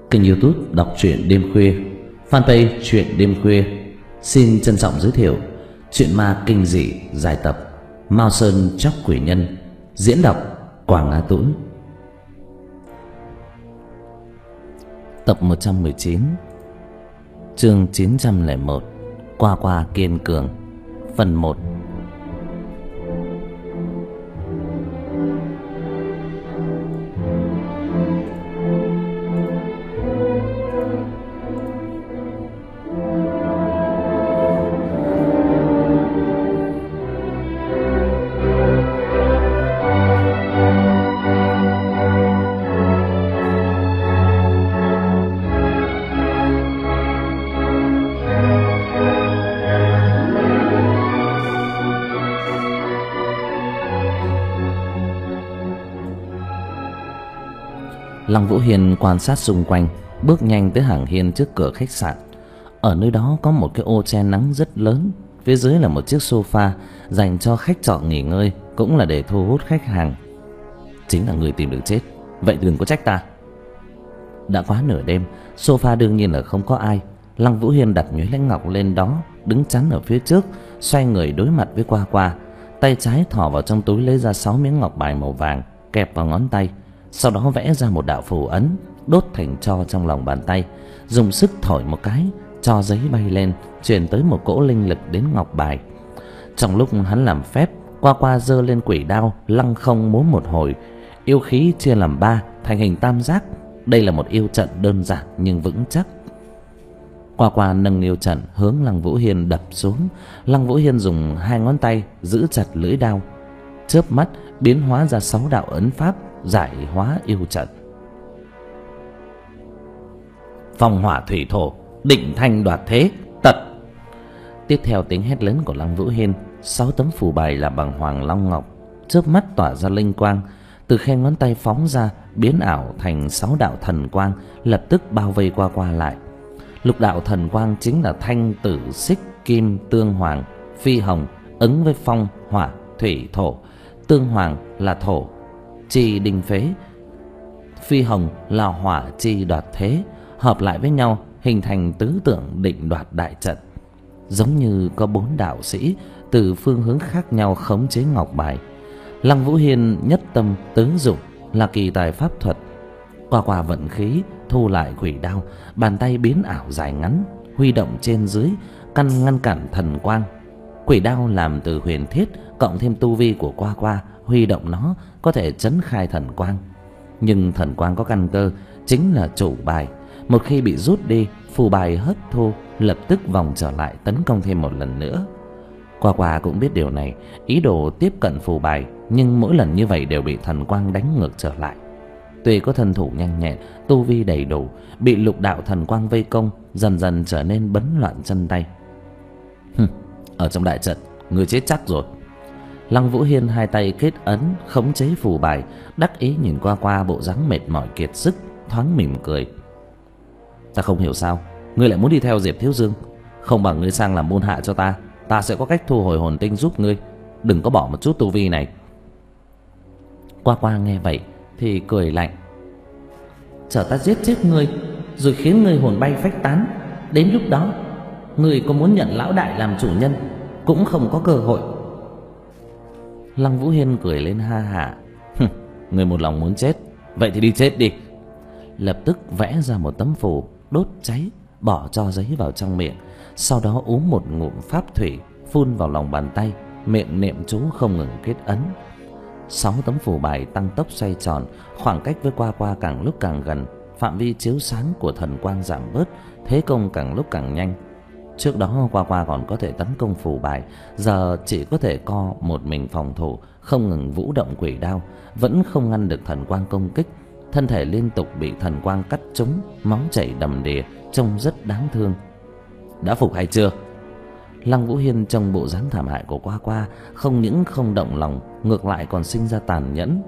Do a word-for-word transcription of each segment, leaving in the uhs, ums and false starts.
Kênh YouTube đọc truyện đêm khuya, fanpage truyện đêm khuya xin trân trọng giới thiệu truyện ma kinh dị dài tập Mao Sơn Chóc Quỷ Nhân, diễn đọc Quảng Á Tũng. Tập một trăm mười chín, chương chín trăm lẻ một, Qua Qua Kiên Cường, phần một. Lăng Vũ Hiên quan sát xung quanh, bước nhanh tới hàng hiên trước cửa khách sạn. Ở nơi đó có một cái ô che nắng rất lớn, phía dưới là một chiếc sofa dành cho khách trọ nghỉ ngơi, cũng là để thu hút khách hàng. Chính là người tìm đường chết, vậy đừng có trách ta. Đã quá nửa đêm, sofa đương nhiên là không có ai. Lăng Vũ Hiên đặt Nhuế Lãnh Ngọc lên đó, đứng chắn ở phía trước, xoay người đối mặt với Qua Qua. Tay trái thò vào trong túi lấy ra sáu miếng ngọc bài màu vàng, kẹp vào ngón tay. Sau đó vẽ ra một đạo phù ấn, đốt thành tro trong lòng bàn tay, dùng sức thổi một cái, tro giấy bay lên, truyền tới một cỗ linh lực đến ngọc bài. Trong lúc hắn làm phép, Qua Qua giơ lên quỷ đao, lăng không múa một hồi, yêu khí chia làm ba, thành hình tam giác. Đây là một yêu trận đơn giản nhưng vững chắc. Qua Qua nâng yêu trận hướng Lăng Vũ Hiên đập xuống. Lăng Vũ Hiên dùng hai ngón tay giữ chặt lưỡi đao, chớp mắt biến hóa ra sáu đạo ấn pháp giải hóa yêu trận. Phong hỏa thủy thổ, định thanh đoạt thế, tật. Tiếp theo tiếng hét lớn của Lăng Vũ Hiên, sáu tấm phù bài là bằng hoàng long ngọc chớp mắt tỏa ra linh quang, từ khe ngón tay phóng ra, biến ảo thành sáu đạo thần quang, lập tức bao vây Qua Qua lại. Lục đạo thần quang chính là thanh, tử, xích, kim, tương, hoàng, phi hồng, ứng với phong, hỏa, thủy, thổ. Tương hoàng là thổ, chi đinh phế, phi hồng là hỏa, chi đoạt thế, hợp lại với nhau hình thành tứ tượng định đoạt đại trận. Giống như có bốn đạo sĩ từ phương hướng khác nhau khống chế ngọc bài. Lăng Vũ Hiên nhất tâm tứ dụng là kỳ tài pháp thuật. Qua Qua vận khí thu lại quỷ đao, bàn tay biến ảo dài ngắn, huy động trên dưới căn ngăn cản thần quang. Quỷ đao làm từ huyền thiết, cộng thêm tu vi của Qua Qua, huy động nó có thể trấn khai thần quang. Nhưng thần quang có căn cơ, chính là chủ bài. Một khi bị rút đi, phù bài hấp thu, lập tức vòng trở lại tấn công thêm một lần nữa. Qua Qua cũng biết điều này, ý đồ tiếp cận phù bài, nhưng mỗi lần như vậy đều bị thần quang đánh ngược trở lại. Tuy có thân thủ nhanh nhẹn, tu vi đầy đủ, bị lục đạo thần quang vây công, dần dần trở nên bấn loạn chân tay. Hừm, ở trong đại trận, người chết chắc rồi. Lăng Vũ Hiên hai tay kết ấn, khống chế phù bài, đắc ý nhìn Qua Qua bộ dáng mệt mỏi kiệt sức, thoáng mỉm cười. Ta không hiểu sao ngươi lại muốn đi theo Diệp Thiếu Dương, không bằng ngươi sang làm môn hạ cho ta, ta sẽ có cách thu hồi hồn tinh giúp ngươi, đừng có bỏ một chút tu vi này. Qua Qua nghe vậy thì cười lạnh. Chờ ta giết chết ngươi, rồi khiến ngươi hồn bay phách tán, đến lúc đó ngươi có muốn nhận lão đại làm chủ nhân cũng không có cơ hội. Lăng Vũ Hiên cười lên ha hả. Ngươi một lòng muốn chết, vậy thì đi chết đi. Lập tức vẽ ra một tấm phù, đốt cháy, bỏ tro giấy vào trong miệng, sau đó uống một ngụm pháp thủy, phun vào lòng bàn tay, miệng niệm chú không ngừng kết ấn. Sáu tấm phù bài tăng tốc xoay tròn, khoảng cách với Qua Qua càng lúc càng gần, phạm vi chiếu sáng của thần quang giảm bớt, thế công càng lúc càng nhanh. Trước đó Qua Qua còn có thể tấn công phù bài, giờ chỉ có thể co một mình phòng thủ, không ngừng vũ động quỷ đao, vẫn không ngăn được thần quang công kích. Thân thể liên tục bị thần quang cắt trúng, máu chảy đầm đìa, trông rất đáng thương. Đã phục hay chưa? Lăng Vũ Hiên trong bộ dáng thảm hại của Qua Qua, không những không động lòng, ngược lại còn sinh ra tàn nhẫn.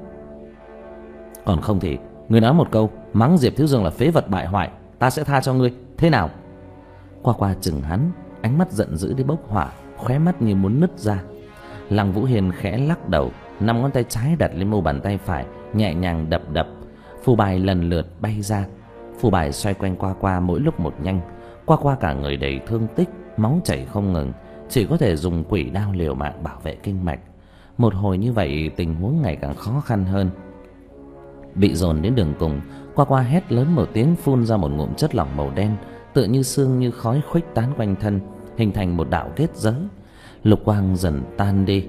Còn không thì ngươi nói một câu, mắng Diệp Thiếu Dương là phế vật bại hoại, ta sẽ tha cho ngươi, thế nào? Qua Qua chừng hắn, ánh mắt giận dữ đến bốc hỏa, khóe mắt như muốn nứt ra. Lăng Vũ Hiên khẽ lắc đầu, năm ngón tay trái đặt lên mu bàn tay phải, nhẹ nhàng đập đập. Phù bài lần lượt bay ra. Phù bài xoay quanh Qua Qua mỗi lúc một nhanh. Qua Qua cả người đầy thương tích, máu chảy không ngừng, chỉ có thể dùng quỷ đao liều mạng bảo vệ kinh mạch. Một hồi như vậy, tình huống ngày càng khó khăn hơn. Bị dồn đến đường cùng, Qua Qua hét lớn một tiếng, phun ra một ngụm chất lỏng màu đen, tựa như sương như khói khuếch tán quanh thân, hình thành một đạo kết giới. Lục quang dần tan đi.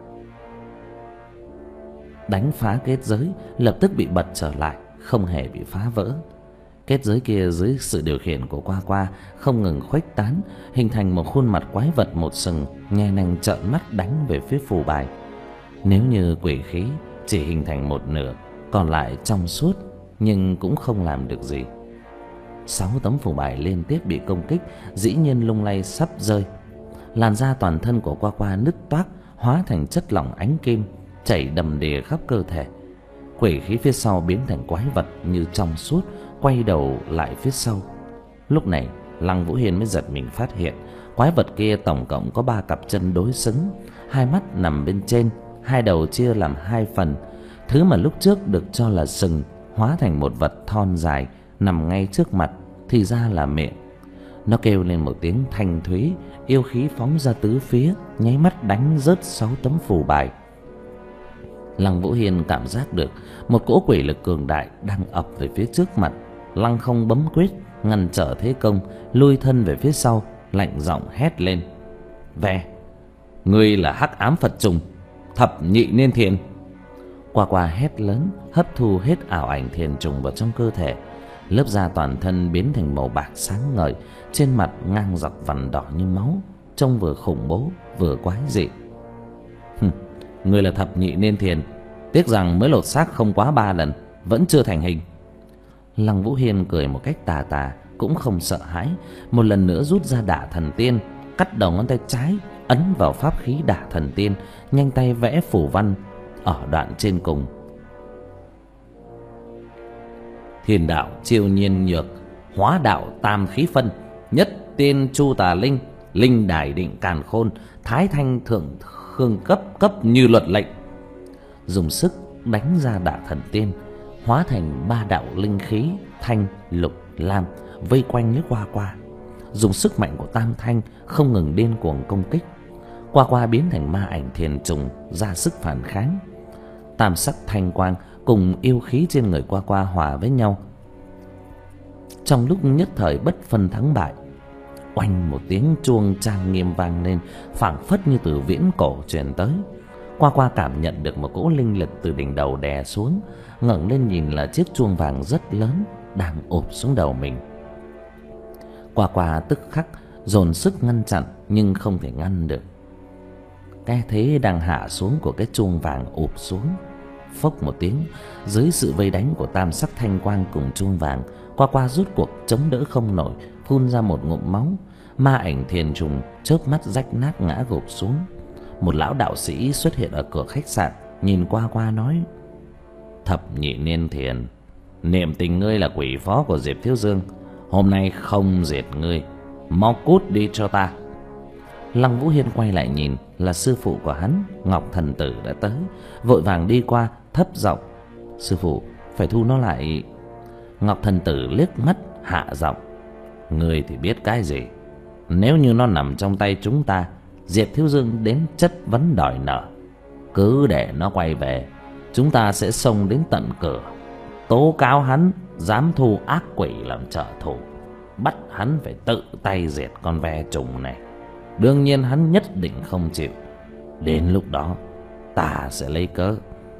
Đánh phá kết giới lập tức bị bật trở lại, không hề bị phá vỡ. Kết giới kia dưới sự điều khiển của Qua Qua không ngừng khuếch tán, hình thành một khuôn mặt quái vật một sừng, nhe nanh trợn mắt đánh về phía phù bài. Nếu như quỷ khí chỉ hình thành một nửa, còn lại trong suốt, nhưng cũng không làm được gì. Sáu tấm phù bài liên tiếp bị công kích, dĩ nhiên lung lay sắp rơi. Làn da toàn thân của Qua Qua nứt toác, hóa thành chất lỏng ánh kim, chảy đầm đìa khắp cơ thể. Quỷ khí phía sau biến thành quái vật như trong suốt, quay đầu lại phía sau. Lúc này Lăng Vũ Hiên mới giật mình phát hiện quái vật kia tổng cộng có ba cặp chân đối xứng, hai mắt nằm bên trên, hai đầu chia làm hai phần. Thứ mà lúc trước được cho là sừng hóa thành một vật thon dài nằm ngay trước mặt, thì ra là miệng. Nó kêu lên một tiếng thanh thúy, yêu khí phóng ra tứ phía, nháy mắt đánh rớt sáu tấm phù bài. Lăng Vũ Hiên cảm giác được một cỗ quỷ lực cường đại đang ập về phía trước mặt. Lăng không bấm quyết ngăn trở thế công, lui thân về phía sau, lạnh giọng hét lên: "Về! Ngươi là hắc ám Phật trùng, thập nhị niên thiền!" Qua Qua hét lớn, hấp thu hết ảo ảnh thiền trùng vào trong cơ thể. Lớp da toàn thân biến thành màu bạc sáng ngời, trên mặt ngang dọc vằn đỏ như máu, trông vừa khủng bố vừa quái dị. "Hừm, ngươi là thập nhị niên thiền, tiếc rằng mới lột xác không quá ba lần, vẫn chưa thành hình." Lăng Vũ Hiên cười một cách tà tà, cũng không sợ hãi, một lần nữa rút ra Đả Thần Tiên, cắt đầu ngón tay trái ấn vào pháp khí Đả Thần Tiên, nhanh tay vẽ phù văn ở đoạn trên cùng: "Thiên đạo chiêu nhiên nhược, hóa đạo tam khí phân, nhất tiên chu tà linh, linh đài định càn khôn, thái thanh thượng khương cấp cấp như luật lệnh." Dùng sức đánh ra Đả Thần Tiên, hóa thành ba đạo linh khí thanh, lục, lam vây quanh lấy Qua Qua. Dùng sức mạnh của tam thanh không ngừng điên cuồng công kích. Qua Qua biến thành ma ảnh thiền trùng, ra sức phản kháng. Tam sắc thanh quang cùng yêu khí trên người Qua Qua hòa với nhau, trong lúc nhất thời bất phân thắng bại. Oanh một tiếng chuông trang nghiêm vang lên, phảng phất như từ viễn cổ truyền tới. Qua Qua cảm nhận được một cỗ linh lực từ đỉnh đầu đè xuống, ngẩng lên nhìn là chiếc chuông vàng rất lớn đang ụp xuống đầu mình. Qua Qua tức khắc dồn sức ngăn chặn, nhưng không thể ngăn được. Cái thế đang hạ xuống của cái chuông vàng ụp xuống, phốc một tiếng, dưới sự vây đánh của tam sắc thanh quang cùng chuông vàng, Qua Qua rút cuộc chống đỡ không nổi, phun ra một ngụm máu. Ma ảnh thiền trùng chớp mắt rách nát ngã gục xuống. Một lão đạo sĩ xuất hiện ở cửa khách sạn, nhìn Qua Qua nói: "Thập nhị niên thiền, niệm tình ngươi là quỷ phó của Diệp Thiếu Dương, hôm nay không diệt ngươi, mau cút đi cho ta." Lăng Vũ Hiên quay lại nhìn, là sư phụ của hắn, Ngọc Thần Tử đã tới, vội vàng đi qua, thấp giọng: "Sư phụ, phải thu nó lại." Ngọc Thần Tử liếc mắt, hạ giọng: "Ngươi thì biết cái gì? Nếu như nó nằm trong tay chúng ta, Diệp Thiếu Dương đến chất vấn đòi nợ, cứ để nó quay về, chúng ta sẽ xông đến tận cửa, tố cáo hắn dám thu ác quỷ làm trợ thủ, bắt hắn phải tự tay diệt con ve trùng này. Đương nhiên hắn nhất định không chịu. Đến lúc đó ta sẽ lấy cớ."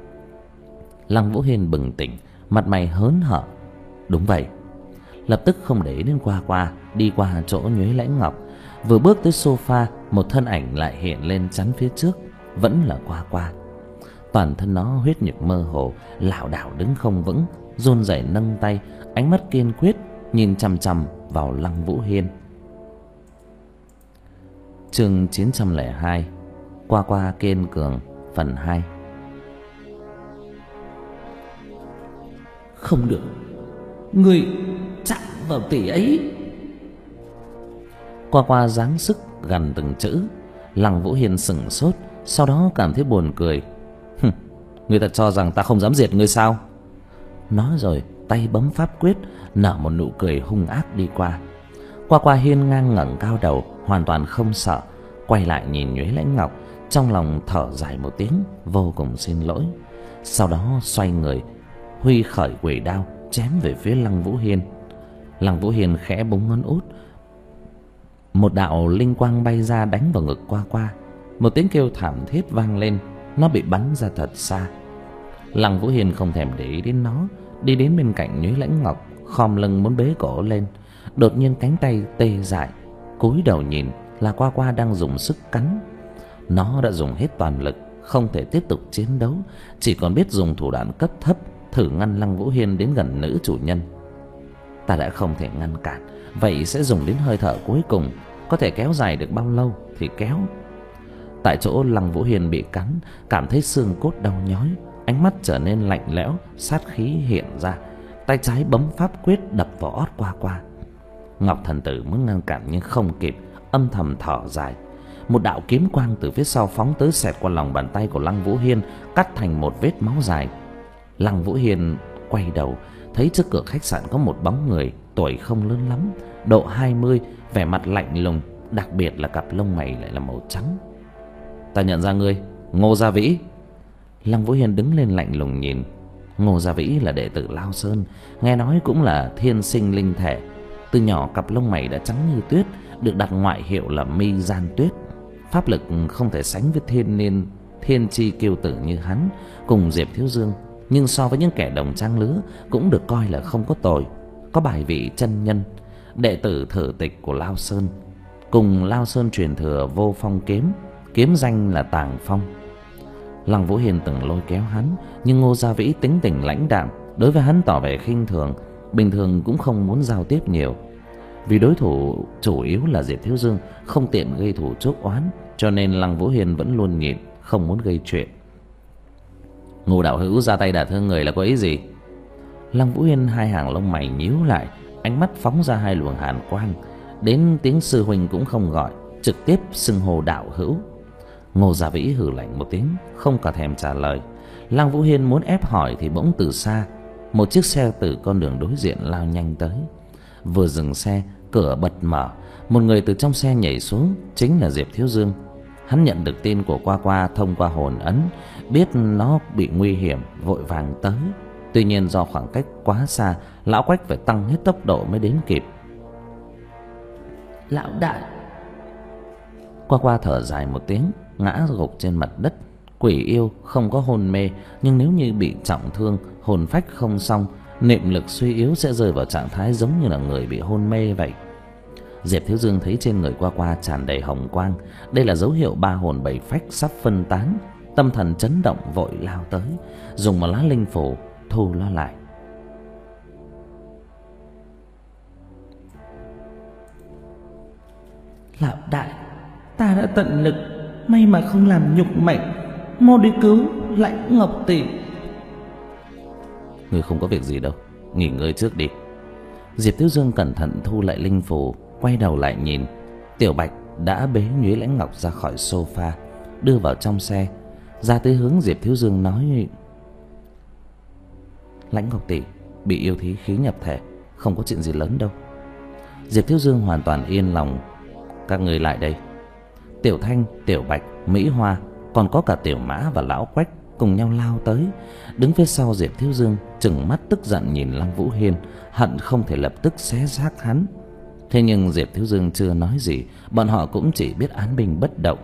Lăng Vũ Hiên bừng tỉnh, mặt mày hớn hở. Đúng vậy. Lập tức không để ý đến Qua Qua, đi qua chỗ Nhuế Lãnh Ngọc. Vừa bước tới sofa, một thân ảnh lại hiện lên chắn phía trước, vẫn là Qua Qua. Toàn thân nó huyết nhục mơ hồ, lảo đảo đứng không vững, run rẩy nâng tay, ánh mắt kiên quyết nhìn chằm chằm vào Lăng Vũ Hiên. Chương chín trăm lẻ hai, Qua Qua kiên cường, phần hai. "Không được, ngươi chạm vào tỷ ấy." Qua Qua giáng sức gằn từng chữ. Lăng Vũ Hiên sững sốt, sau đó cảm thấy buồn cười. "Hừm, ngươi ta cho rằng ta không dám diệt ngươi sao?" Nói rồi tay bấm pháp quyết, nở một nụ cười hung ác đi qua. Qua Qua hiên ngang ngẩng cao đầu, hoàn toàn không sợ, quay lại nhìn Nhuế Lãnh Ngọc, trong lòng thở dài một tiếng, vô cùng xin lỗi. Sau đó xoay người, huy khởi quỷ đao chém về phía Lăng Vũ Hiên. Lăng Vũ Hiên khẽ búng ngón út, một đạo linh quang bay ra đánh vào ngực Qua Qua. Một tiếng kêu thảm thiết vang lên, nó bị bắn ra thật xa. Lăng Vũ Hiên không thèm để ý đến nó, đi đến bên cạnh Nhuế Lãnh Ngọc, khom lưng muốn bế cổ lên. Đột nhiên cánh tay tê dại, cúi đầu nhìn là Qua Qua đang dùng sức cắn. Nó đã dùng hết toàn lực, không thể tiếp tục chiến đấu, chỉ còn biết dùng thủ đoạn cấp thấp thử ngăn Lăng Vũ Hiên đến gần nữ chủ nhân. Ta đã không thể ngăn cản, vậy sẽ dùng đến hơi thở cuối cùng, có thể kéo dài được bao lâu thì kéo. Tại chỗ Lăng Vũ Hiên bị cắn, cảm thấy xương cốt đau nhói, ánh mắt trở nên lạnh lẽo, sát khí hiện ra, tay trái bấm pháp quyết đập vào ót Qua Qua. Ngọc Thần Tử muốn ngăn cản nhưng không kịp, âm thầm thở dài. Một đạo kiếm quang từ phía sau phóng tới, xẹt qua lòng bàn tay của Lăng Vũ Hiên, cắt thành một vết máu dài. Lăng Vũ Hiên quay đầu, thấy trước cửa khách sạn có một bóng người, tuổi không lớn lắm, độ hai mươi, vẻ mặt lạnh lùng, đặc biệt là cặp lông mày lại là màu trắng. Ta nhận ra ngươi, Ngô Gia Vĩ. Lăng Vũ Hiên đứng lên lạnh lùng nhìn. Ngô Gia Vĩ là đệ tử Lao Sơn, nghe nói cũng là thiên sinh linh thể. Từ nhỏ cặp lông mày đã trắng như tuyết, được đặt ngoại hiệu là Mi Gian Tuyết. Pháp lực không thể sánh với thiên niên thiên chi kiêu tử như hắn cùng Diệp Thiếu Dương, nhưng so với những kẻ đồng trang lứa cũng được coi là không có tồi. Có bài vị chân nhân, đệ tử thử tịch của Lao Sơn, cùng Lao Sơn truyền thừa vô phong kiếm, kiếm danh là Tàng Phong. Lăng Vũ Hiên từng lôi kéo hắn, nhưng Ngô Gia Vĩ tính tình lãnh đạm, đối với hắn tỏ vẻ khinh thường, bình thường cũng không muốn giao tiếp nhiều. Vì đối thủ chủ yếu là Diệp Thiếu Dương, không tiện gây thù chuốc oán, cho nên Lăng Vũ Hiên vẫn luôn nhịn, không muốn gây chuyện. Ngô đạo hữu ra tay đả thương người là có ý gì? Lăng Vũ Hiên hai hàng lông mày nhíu lại, ánh mắt phóng ra hai luồng hàn quang, đến tiếng sư huynh cũng không gọi, trực tiếp xưng hô đạo hữu. Ngô Gia Vĩ hừ lạnh một tiếng, không cả thèm trả lời. Lăng Vũ Hiên muốn ép hỏi thì bỗng từ xa, một chiếc xe từ con đường đối diện lao nhanh tới. Vừa dừng xe, cửa bật mở, một người từ trong xe nhảy xuống, chính là Diệp Thiếu Dương. Hắn nhận được tin của Qua Qua thông qua hồn ấn, biết nó bị nguy hiểm, vội vàng tới. Tuy nhiên do khoảng cách quá xa, lão Quách phải tăng hết tốc độ mới đến kịp. Lão đại. Qua Qua thở dài một tiếng, ngã gục trên mặt đất. Quỷ yêu không có hôn mê, nhưng nếu như bị trọng thương, hồn phách không xong, niệm lực suy yếu sẽ rơi vào trạng thái giống như là người bị hôn mê vậy. Diệp Thiếu Dương thấy trên người Qua Qua tràn đầy hồng quang, đây là dấu hiệu ba hồn bảy phách sắp phân tán, tâm thần chấn động, vội lao tới, dùng một lá linh phù thu nó lại. Lão đại, ta đã tận lực, may mà không làm nhục mệnh, mau đi cứu Lãnh Ngọc tỷ. Ngươi không có việc gì đâu, nghỉ ngơi trước đi. Diệp Thiếu Dương cẩn thận thu lại linh phù, quay đầu lại nhìn, Tiểu Bạch đã bế Nhuế Lãnh Ngọc ra khỏi sofa, đưa vào trong xe, ra tới hướng Diệp Thiếu Dương nói: Lãnh Ngọc tỷ bị yêu thí khí nhập thể, không có chuyện gì lớn đâu. Diệp Thiếu Dương hoàn toàn yên lòng. Các người lại đây. Tiểu Thanh, Tiểu Bạch, Mỹ Hoa, còn có cả Tiểu Mã và lão Quách cùng nhau lao tới, đứng phía sau Diệp Thiếu Dương, trừng mắt tức giận nhìn Lăng Vũ Hiên, hận không thể lập tức xé xác hắn. Thế nhưng Diệp Thiếu Dương chưa nói gì, bọn họ cũng chỉ biết án binh bất động.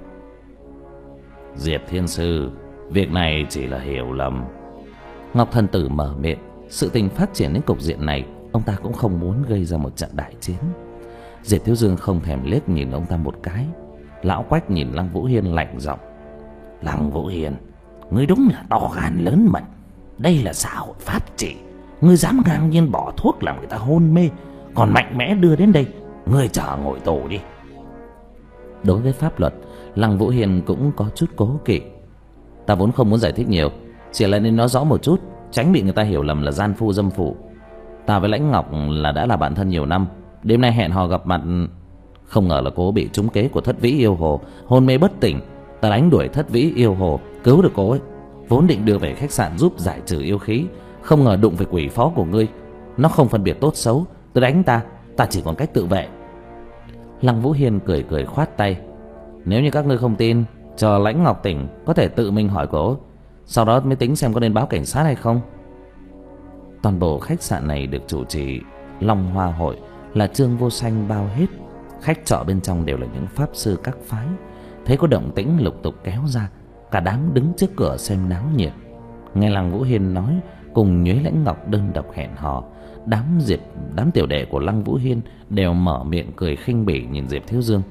Diệp Thiên Sư, việc này chỉ là hiểu lầm. Ngọc Thần Tử mở miệng. Sự tình phát triển đến cục diện này, ông ta cũng không muốn gây ra một trận đại chiến. Diệp Thiếu Dương không thèm liếc nhìn ông ta một cái. Lão Quách nhìn Lăng Vũ Hiên lạnh giọng: Lăng Vũ Hiên, ngươi đúng là to gan lớn mật. Đây là xã hội pháp trị, ngươi dám ngang nhiên bỏ thuốc làm người ta hôn mê, còn mạnh mẽ đưa đến đây, ngươi chờ ngồi tù đi. Đối với pháp luật, Lăng Vũ Hiên cũng có chút cố kỵ. Ta vốn không muốn giải thích nhiều, chỉ là nên nói rõ một chút, tránh bị người ta hiểu lầm là gian phu dâm phụ. Ta với Lãnh Ngọc là đã là bạn thân nhiều năm, đêm nay hẹn hò gặp mặt, không ngờ là cô bị trúng kế của Thất Vĩ yêu hồ, hôn mê bất tỉnh. Ta đánh đuổi Thất Vĩ yêu hồ, cứu được cô ấy, vốn định đưa về khách sạn giúp giải trừ yêu khí, Không ngờ đụng phải quỷ phó của ngươi. Nó không phân biệt tốt xấu, tôi đánh ta, ta chỉ còn cách tự vệ. Lăng Vũ Hiên cười cười khoát tay. Nếu như các ngươi không tin, chờ Lãnh Ngọc tỉnh có thể tự mình hỏi cổ, sau đó mới tính xem có nên báo cảnh sát hay không. Toàn bộ khách sạn này được chủ trì Long Hoa Hội là Trương Vô Sanh bao hết. Khách trọ bên trong đều là những pháp sư các phái. Thấy có động tĩnh lục tục kéo ra, cả đám đứng trước cửa xem náo nhiệt. Nghe Lăng Vũ Hiên nói cùng Nhuế Lãnh Ngọc đơn độc hẹn hò, đám Diệp đám tiểu đệ của Lăng Vũ Hiên đều mở miệng cười khinh bỉ nhìn Diệp Thiếu Dương.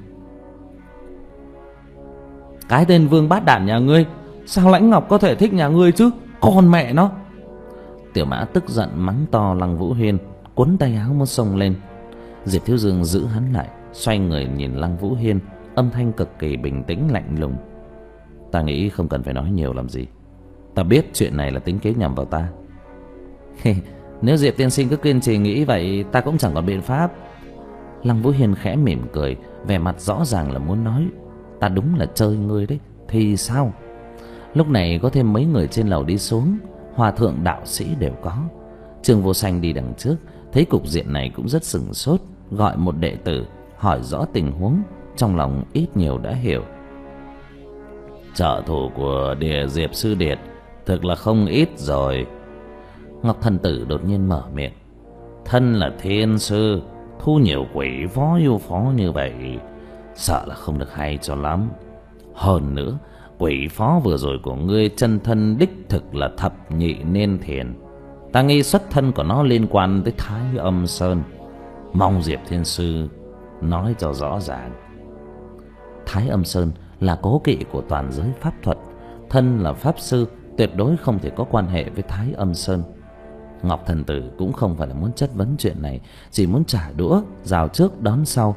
Cái tên vương bát đản nhà ngươi, sao Lãnh Ngọc có thể thích nhà ngươi chứ? Con mẹ nó! Tiểu Mã tức giận mắng to Lăng Vũ Hiên, cuốn tay áo muốn xông lên. Diệp Thiếu Dương giữ hắn lại, xoay người nhìn Lăng Vũ Hiên, âm thanh cực kỳ bình tĩnh lạnh lùng. Ta nghĩ không cần phải nói nhiều làm gì. Ta biết chuyện này là tính kế nhằm vào ta. Nếu Diệp tiên sinh cứ kiên trì nghĩ vậy, ta cũng chẳng còn biện pháp. Lăng Vũ Hiên khẽ mỉm cười, vẻ mặt rõ ràng là muốn nói, ta đúng là chơi ngươi đấy. Thì sao? Lúc này có thêm mấy người trên lầu đi xuống, hòa thượng đạo sĩ đều có. Trương Vô Sanh đi đằng trước, thấy cục diện này cũng rất sửng sốt, gọi một đệ tử hỏi rõ tình huống, trong lòng ít nhiều đã hiểu. Trợ thủ của Địa Diệp Sư Điệt thực là không ít rồi. Ngọc Thần Tử đột nhiên mở miệng. Thân là thiên sư, thu nhiều quỷ phó yêu phó như vậy, sợ là không được hay cho lắm. Hơn nữa, quỷ phó vừa rồi của ngươi chân thân đích thực là thập nhị niên thiền. Ta nghi xuất thân của nó liên quan tới Thái Âm Sơn. Mong Diệp thiên sư nói cho rõ ràng. Thái Âm Sơn là cố kỵ của toàn giới pháp thuật. Thân là pháp sư, tuyệt đối không thể có quan hệ với Thái Âm Sơn. Ngọc Thần Tử cũng không phải là muốn chất vấn chuyện này, chỉ muốn trả đũa, rào trước đón sau,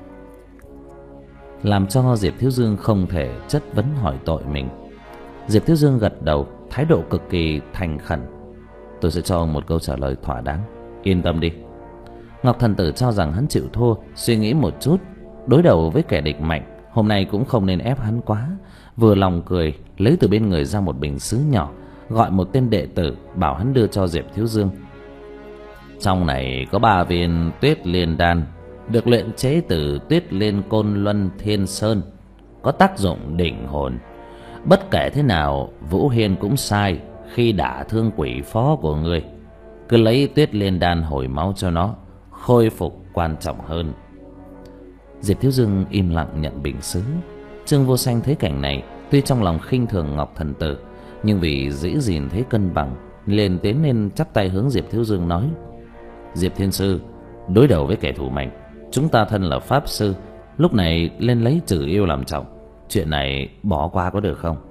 làm cho Diệp Thiếu Dương không thể chất vấn hỏi tội mình. Diệp Thiếu Dương gật đầu, thái độ cực kỳ thành khẩn. Tôi sẽ cho ông một câu trả lời thỏa đáng, yên tâm đi. Ngọc Thần Tử cho rằng hắn chịu thua, suy nghĩ một chút, đối đầu với kẻ địch mạnh, hôm nay cũng không nên ép hắn quá. Vừa lòng cười, lấy từ bên người ra một bình sứ nhỏ, gọi một tên đệ tử bảo hắn đưa cho Diệp Thiếu Dương. Trong này có ba viên Tuyết Liên Đan, được luyện chế từ Tuyết Liên Côn Luân Thiên Sơn, có tác dụng định hồn. Bất kể thế nào, Vũ Hiên cũng sai khi đả thương quỷ phó của ngươi. Cứ lấy Tuyết Liên Đan hồi máu cho nó, khôi phục quan trọng hơn. Diệp Thiếu Dương im lặng nhận bình sứ. Trương Vô Sanh thấy cảnh này, tuy trong lòng khinh thường Ngọc Thần Tử, nhưng vì dĩ gìn thấy cân bằng, liền tiến lên chắp tay hướng Diệp Thiếu Dương nói: Diệp thiên sư, đối đầu với kẻ thù mạnh, chúng ta thân là pháp sư, lúc này lên lấy trừ yêu làm trọng, chuyện này bỏ qua có được không?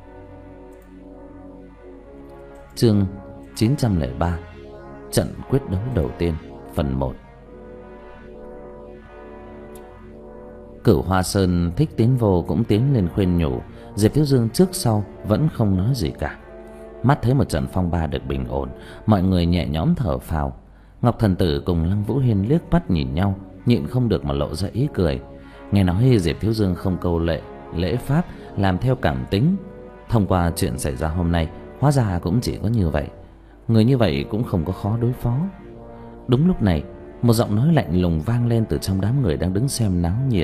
Chương chín trăm lẻ ba, trận quyết đấu đầu tiên, phần một. Cửu Hoa Sơn Thích Tiến Vô cũng tiến lên khuyên nhủ. Diệp Thiếu Dương trước sau vẫn không nói gì cả. Mắt thấy một trận phong ba được bình ổn, mọi người nhẹ nhõm thở phào. Ngọc Thần Tử cùng Lăng Vũ Hiên liếc mắt nhìn nhau, nhịn không được mà lộ ra ý cười. Nghe nói Diệp Thiếu Dương không câu lệ, lễ pháp, làm theo cảm tính. Thông qua chuyện xảy ra hôm nay, hóa ra cũng chỉ có như vậy. Người như vậy cũng không có khó đối phó. Đúng lúc này, một giọng nói lạnh lùng vang lên từ trong đám người đang đứng xem náo nhiệt.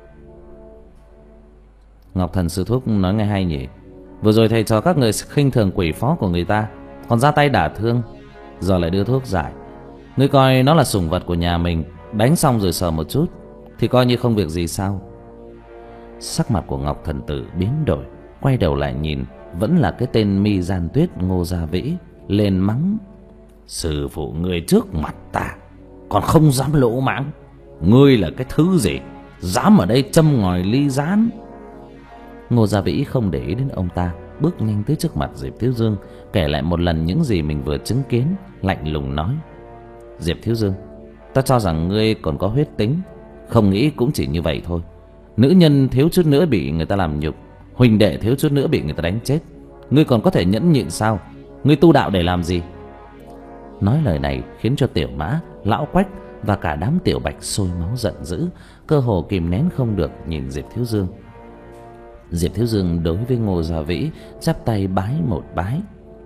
Ngọc Thần sư thúc nói nghe hay nhỉ. Vừa rồi thầy cho các người khinh thường quỷ phó của người ta, còn ra tay đả thương, giờ lại đưa thuốc giải. Ngươi coi nó là sủng vật của nhà mình, đánh xong rồi sờ một chút thì coi như không việc gì sao? Sắc mặt của Ngọc Thần Tử biến đổi, quay đầu lại nhìn, vẫn là cái tên Mi Gian Tuyết Ngô Gia Vĩ, lên mắng: Sư phụ ngươi trước mặt ta còn không dám lỗ mãng, ngươi là cái thứ gì dám ở đây châm ngòi ly gián? Ngô Gia Vĩ không để ý đến ông ta, bước nhanh tới trước mặt Diệp Thiếu Dương, kể lại một lần những gì mình vừa chứng kiến, lạnh lùng nói: Diệp Thiếu Dương, ta cho rằng ngươi còn có huyết tính, không nghĩ cũng chỉ như vậy thôi. Nữ nhân thiếu chút nữa bị người ta làm nhục, huynh đệ thiếu chút nữa bị người ta đánh chết, ngươi còn có thể nhẫn nhịn sao? Ngươi tu đạo để làm gì? Nói lời này khiến cho Tiểu Mã, Lão Quách và cả đám tiểu bạch sôi máu giận dữ, cơ hồ kìm nén không được nhìn Diệp Thiếu Dương. Diệp Thiếu Dương đối với Ngô Gia Vĩ chắp tay bái một bái: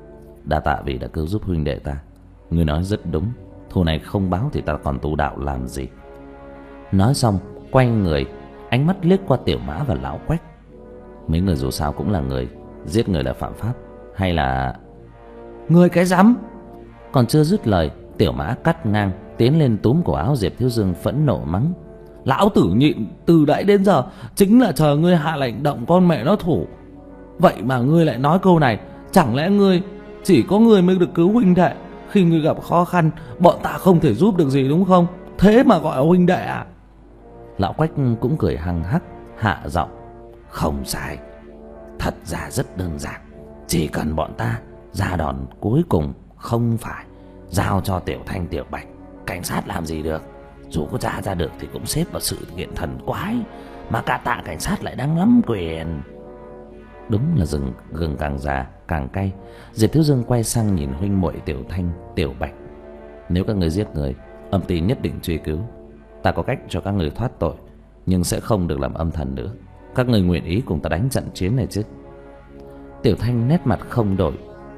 Đa tạ vì đã cứu giúp huynh đệ ta. Ngươi nói rất đúng, thù này không báo thì ta còn tu đạo làm gì. Nói xong quay người, ánh mắt liếc qua Tiểu Mã và Lão Quách. Mấy người dù sao cũng là người, giết người là phạm pháp, hay là... Ngươi cái rắm! Còn chưa dứt lời, Tiểu Mã cắt ngang, tiến lên túm cổ áo Diệp Thiếu Dương phẫn nộ mắng: Lão tử nhịn từ nãy đến giờ chính là chờ ngươi hạ lệnh động con mẹ nó thủ. Vậy mà ngươi lại nói câu này. Chẳng lẽ ngươi chỉ có ngươi mới được cứu huynh đệ? Khi ngươi gặp khó khăn, bọn ta không thể giúp được gì đúng không? Thế mà gọi là huynh đệ à? Lão Quách cũng cười hăng hắc, hạ giọng: Không sai, thật ra rất đơn giản. Chỉ cần bọn ta ra đòn cuối cùng, không phải giao cho Tiểu Thanh Tiểu Bạch, cảnh sát làm gì được. Dù có tra ra được thì cũng xếp vào sự kiện thần quái, mà cả tạ cảnh sát lại đang nắm quyền. Đúng là rừng gừng càng già càng cay. Diệp Thiếu Dương quay sang nhìn huynh muội Tiểu Thanh Tiểu Bạch: Nếu các người giết người, âm ty nhất định truy cứu. Ta có cách cho các người thoát tội, nhưng sẽ không được làm âm thần nữa. Các người nguyện ý cùng ta đánh trận chiến này chứ? Tiểu Thanh nét mặt không đổi: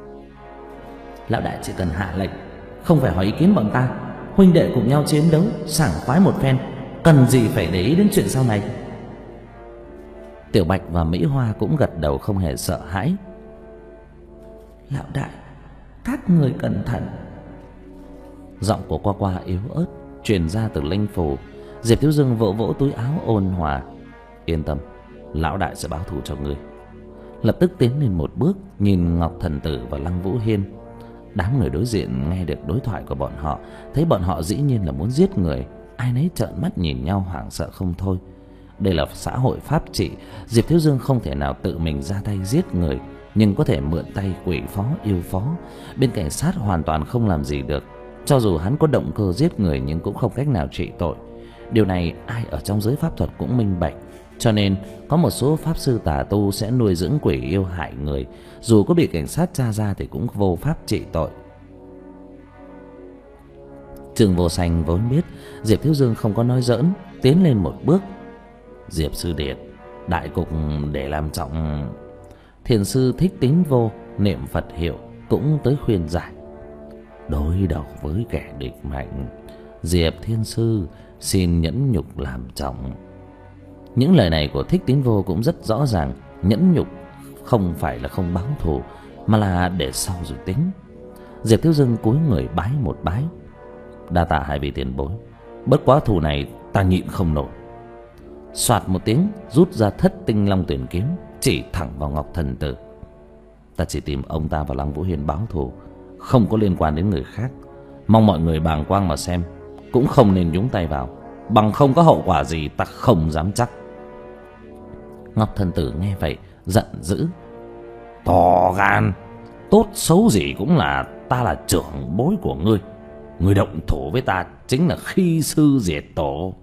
Lão đại chỉ cần hạ lệnh, không phải hỏi ý kiến bọn ta, huynh đệ cùng nhau chiến đấu sảng khoái một phen, cần gì phải để ý đến chuyện sau này. Tiểu Bạch và Mỹ Hoa cũng gật đầu không hề sợ hãi: Lão đại, các người cẩn thận. Giọng của Qua Qua yếu ớt truyền ra từ linh phủ. Diệp Thiếu Dương vỗ vỗ túi áo ôn hòa: Yên tâm, lão đại sẽ báo thù cho ngươi. Lập tức tiến lên một bước, nhìn Ngọc Thần Tử và Lăng Vũ Hiên. Đám người đối diện nghe được đối thoại của bọn họ, thấy bọn họ dĩ nhiên là muốn giết người, ai nấy trợn mắt nhìn nhau hoảng sợ không thôi. Đây là xã hội pháp trị, Diệp Thiếu Dương không thể nào tự mình ra tay giết người, nhưng có thể mượn tay quỷ phó yêu phó. Bên cảnh sát hoàn toàn không làm gì được. Cho dù hắn có động cơ giết người nhưng cũng không cách nào trị tội. Điều này ai ở trong giới pháp thuật cũng minh bạch. Cho nên có một số pháp sư tà tu sẽ nuôi dưỡng quỷ yêu hại người, dù có bị cảnh sát tra ra thì cũng vô pháp trị tội. Trương Vô Sanh vốn biết Diệp Thiếu Dương không có nói giỡn, tiến lên một bước: Diệp sư điệt, đại cục để làm trọng. Thiền sư Thích Tín Vô niệm Phật hiệu cũng tới khuyên giải: Đối đầu với kẻ địch mạnh, Diệp thiên sư xin nhẫn nhục làm trọng. Những lời này của Thích Tín Vô cũng rất rõ ràng, nhẫn nhục không phải là không báo thù, mà là để sau rồi tính. Diệp Thiếu Dương cúi người bái một bái: Đa tạ hai vị tiền bối, bất quá thù này ta nhịn không nổi. Soạt một tiếng rút ra Thất Tinh Long Tuyển kiếm, chỉ thẳng vào Ngọc Thần Tử: Ta chỉ tìm ông ta và Lăng Vũ Hiên báo thù, không có liên quan đến người khác. Mong mọi người bàng quang mà xem, cũng không nên nhúng tay vào, bằng không có hậu quả gì ta không dám chắc. Ngọc Thần Tử nghe vậy giận dữ: To gan, tốt xấu gì cũng là ta là trưởng bối của ngươi, ngươi động thủ với ta chính là khi sư diệt tổ.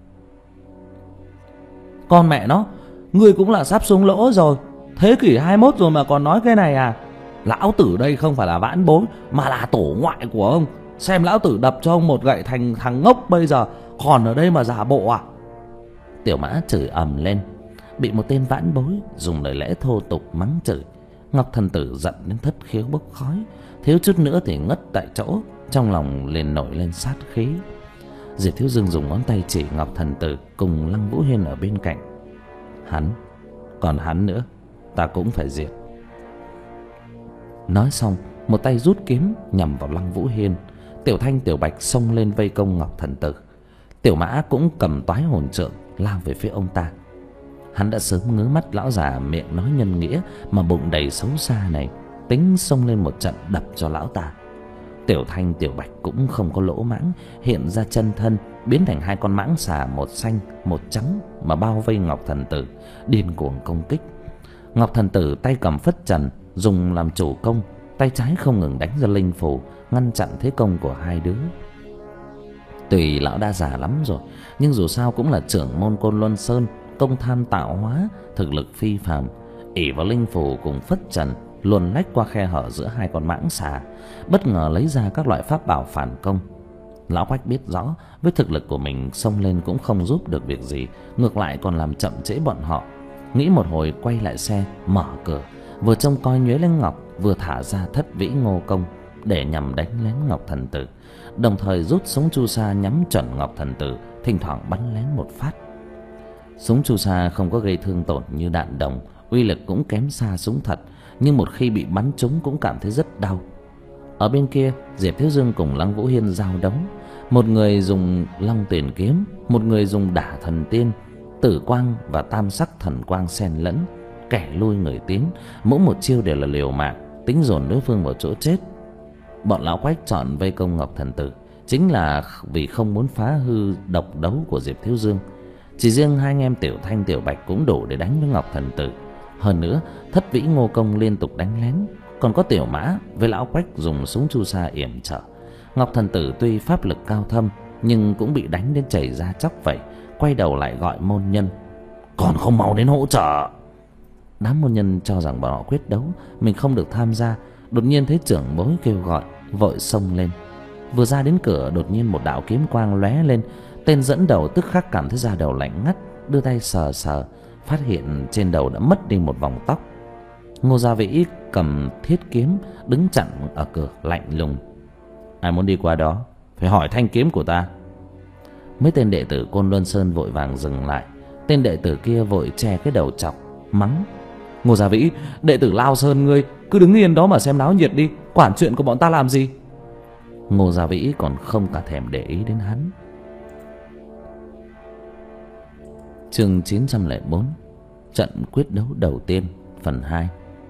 Con mẹ nó, ngươi cũng là sắp xuống lỗ rồi, thế kỷ hai mươi mốt rồi mà còn nói cái này à? Lão tử đây không phải là vãn bối, mà là tổ ngoại của ông. Xem lão tử đập cho ông một gậy thành thằng ngốc bây giờ còn ở đây mà giả bộ à? Tiểu Mã chửi ầm lên, bị một tên vãn bối dùng lời lẽ thô tục mắng chửi. Ngọc Thần Tử giận đến thất khiếu bốc khói, thiếu chút nữa thì ngất tại chỗ, trong lòng liền nổi lên sát khí. Diệp Thiếu Dương dùng ngón tay chỉ Ngọc Thần Tử cùng Lăng Vũ Hiên ở bên cạnh: Hắn, còn hắn nữa, ta cũng phải diệt. Nói xong, một tay rút kiếm nhằm vào Lăng Vũ Hiên. Tiểu Thanh Tiểu Bạch xông lên vây công Ngọc Thần Tử. Tiểu Mã cũng cầm toái hồn trượng lao về phía ông ta. Hắn đã sớm ngứa mắt lão già miệng nói nhân nghĩa mà bụng đầy xấu xa này, tính xông lên một trận đập cho lão ta. Tiểu Thanh Tiểu Bạch cũng không có lỗ mãng, hiện ra chân thân biến thành hai con mãng xà, một xanh một trắng, mà bao vây Ngọc Thần Tử, điên cuồng công kích. Ngọc Thần Tử tay cầm phất trần dùng làm chủ công, tay trái không ngừng đánh ra linh phù ngăn chặn thế công của hai đứa. Tùy lão đã già lắm rồi, nhưng dù sao cũng là trưởng môn Côn Luân Sơn, công tham tạo hóa, thực lực phi phàm. ỷ vào linh phù cùng phất trần luồn lách qua khe hở giữa hai con mãng xà, bất ngờ lấy ra các loại pháp bảo phản công. Lão Quách biết rõ với thực lực của mình xông lên cũng không giúp được việc gì, ngược lại còn làm chậm trễ bọn họ. Nghĩ một hồi quay lại xe mở cửa, vừa trông coi nhuế lên Ngọc vừa thả ra Thất Vĩ Ngô Công để nhằm đánh lén Ngọc Thần Tử, đồng thời rút súng chu sa nhắm chuẩn Ngọc Thần Tử, thỉnh thoảng bắn lén một phát. Súng chu sa không có gây thương tổn như đạn đồng, uy lực cũng kém xa súng thật, nhưng một khi bị bắn trúng cũng cảm thấy rất đau. Ở bên kia, Diệp Thiếu Dương cùng Lăng Vũ Hiên giao đấu, một người dùng Long Tiền Kiếm, một người dùng Đả Thần Tiên, Tử Quang và Tam Sắc Thần Quang xen lẫn, kẻ lui người tiến, mỗi một chiêu đều là liều mạng, tính dồn đối phương vào chỗ chết. Bọn lão quách chọn vây công Ngọc Thần Tử chính là vì không muốn phá hư độc đấu của Diệp Thiếu Dương. Chỉ riêng hai anh em Tiểu Thanh Tiểu Bạch cũng đủ để đánh với Ngọc Thần Tử. Hơn nữa, Thất Vĩ Ngô Công liên tục đánh lén, còn có Tiểu Mã với lão quách dùng súng chu sa yểm trợ. Ngọc Thần Tử tuy pháp lực cao thâm nhưng cũng bị đánh đến chảy ra chóc vậy, quay đầu lại gọi môn nhân: "Còn không mau đến hỗ trợ!" Đám môn nhân cho rằng bọn họ quyết đấu, mình không được tham gia. Đột nhiên thấy trưởng bối kêu gọi, vội xông lên. Vừa ra đến cửa, đột nhiên một đạo kiếm quang lóe lên. Tên dẫn đầu tức khắc cảm thấy da đầu lạnh ngắt, đưa tay sờ sờ, phát hiện trên đầu đã mất đi một vòng tóc. Ngô Gia Vĩ cầm thiết kiếm đứng chặn ở cửa lạnh lùng: "Ai muốn đi qua đó phải hỏi thanh kiếm của ta." Mấy tên đệ tử Côn Luân Sơn vội vàng dừng lại. Tên đệ tử kia vội che cái đầu chọc, mắng: "Ngô Gia Vĩ, đệ tử Lao Sơn ngươi cứ đứng yên đó mà xem náo nhiệt đi, quản chuyện của bọn ta làm gì?" Ngô Gia Vĩ còn không cả thèm để ý đến hắn. Chương chín trăm lẻ bốn, trận quyết đấu đầu tiên, phần hai.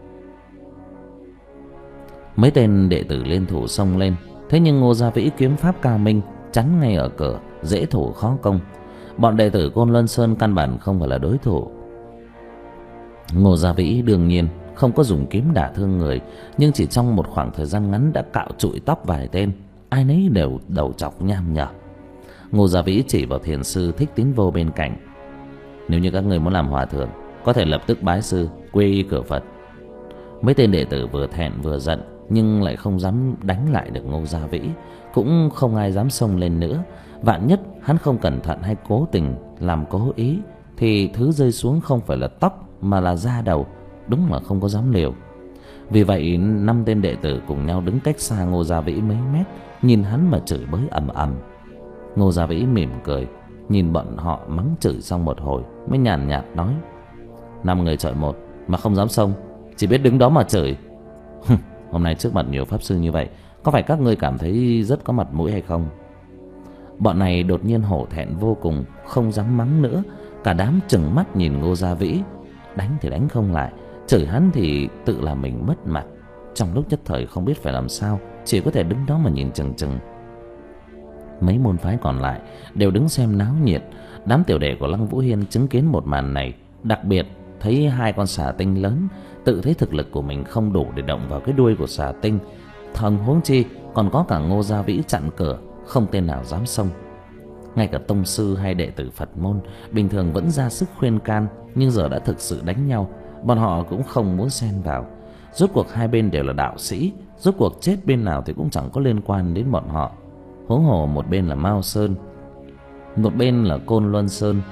Mấy tên đệ tử liên thủ xông lên, thế nhưng Ngô Gia Vĩ kiếm pháp cao minh, chắn ngay ở cửa, dễ thủ khó công. Bọn đệ tử Côn Luân Sơn căn bản không phải là đối thủ. Ngô Gia Vĩ đương nhiên không có dùng kiếm đả thương người, nhưng chỉ trong một khoảng thời gian ngắn đã cạo trụi tóc vài tên, ai nấy đều đầu trọc nham nhở. Ngô Gia Vĩ chỉ vào thiền sư Thích Tín Vô bên cạnh: "Nếu như các người muốn làm hòa thượng, có thể lập tức bái sư quy y cửa Phật." Mấy tên đệ tử vừa thẹn vừa giận, nhưng lại không dám đánh lại được Ngô Gia Vĩ, cũng không ai dám xông lên nữa. Vạn nhất hắn không cẩn thận hay cố tình làm cố ý, thì thứ rơi xuống không phải là tóc mà là da đầu, đúng là không có dám liều. Vì vậy năm tên đệ tử cùng nhau đứng cách xa Ngô Gia Vĩ mấy mét, nhìn hắn mà chửi bới ầm ầm. Ngô Gia Vĩ mỉm cười, nhìn bọn họ mắng chửi xong một hồi mới nhàn nhạt nói: "Năm người chọi một mà không dám xông, chỉ biết đứng đó mà chửi. Hôm nay trước mặt nhiều pháp sư như vậy, có phải các ngươi cảm thấy rất có mặt mũi hay không?" Bọn này đột nhiên hổ thẹn vô cùng, không dám mắng nữa. Cả đám trừng mắt nhìn Ngô Gia Vĩ, đánh thì đánh không lại, chửi hắn thì tự làm mình mất mặt. Trong lúc nhất thời không biết phải làm sao, chỉ có thể đứng đó mà nhìn chừng chừng. Mấy môn phái còn lại đều đứng xem náo nhiệt. Đám tiểu đệ của Lăng Vũ Hiên chứng kiến một màn này, đặc biệt thấy hai con xà tinh lớn, tự thấy thực lực của mình không đủ để động vào cái đuôi của xà tinh, thần huống chi còn có cả Ngô Gia Vĩ chặn cửa, không tên nào dám xông. Ngay cả tông sư hay đệ tử Phật môn bình thường vẫn ra sức khuyên can, nhưng giờ đã thực sự đánh nhau, bọn họ cũng không muốn xen vào. Rốt cuộc hai bên đều là đạo sĩ, rốt cuộc chết bên nào thì cũng chẳng có liên quan đến bọn họ. Huống hồ một bên là Mao Sơn, một bên là Côn Luân Sơn,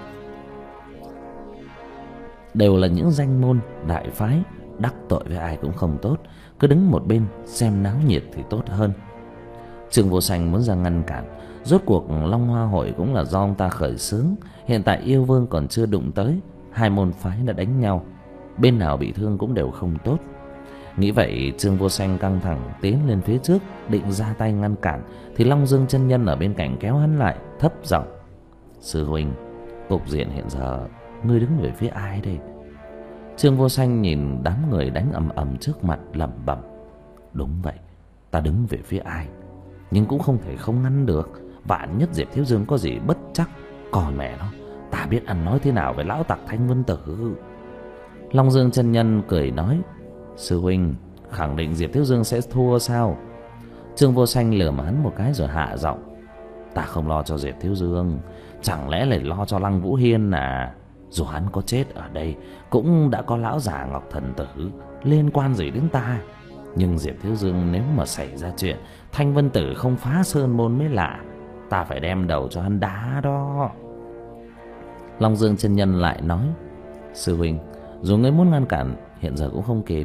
đều là những danh môn đại phái, đắc tội với ai cũng không tốt, cứ đứng một bên xem náo nhiệt thì tốt hơn. Trương Vô Sanh muốn ra ngăn cản, rốt cuộc Long Hoa Hội cũng là do ông ta khởi xướng, hiện tại yêu vương còn chưa đụng tới, hai môn phái đã đánh nhau, bên nào bị thương cũng đều không tốt. Nghĩ vậy, Trương Vô Sanh căng thẳng tiến lên phía trước, định ra tay ngăn cản, thì Long Dương chân nhân ở bên cạnh kéo hắn lại, thấp giọng: "Sư huynh, cục diện hiện giờ ngươi đứng về phía ai đây?" Trương Vô Sanh nhìn đám người đánh ầm ầm trước mặt, lẩm bẩm: "Đúng vậy, ta đứng về phía ai, nhưng cũng không thể không ngăn được. Vạn nhất Diệp Thiếu Dương có gì bất chắc, còn mẹ nó, ta biết ăn nói thế nào với lão tặc Thanh Vân Tử." Long Dương chân nhân cười nói: "Sư huynh, khẳng định Diệp Thiếu Dương sẽ thua sao?" Trương Vô Sanh lườm hắn một cái rồi hạ giọng: "Ta không lo cho Diệp Thiếu Dương, chẳng lẽ lại lo cho Lăng Vũ Hiên à? Dù hắn có chết ở đây, cũng đã có lão già Ngọc Thần Tử, liên quan gì đến ta? Nhưng Diệp Thiếu Dương nếu mà xảy ra chuyện, Thanh Vân Tử không phá sơn môn mới lạ. Ta phải đem đầu cho hắn đá đó." Long Dương chân nhân lại nói: "Sư huynh, dù ngươi muốn ngăn cản, hiện giờ cũng không kịp.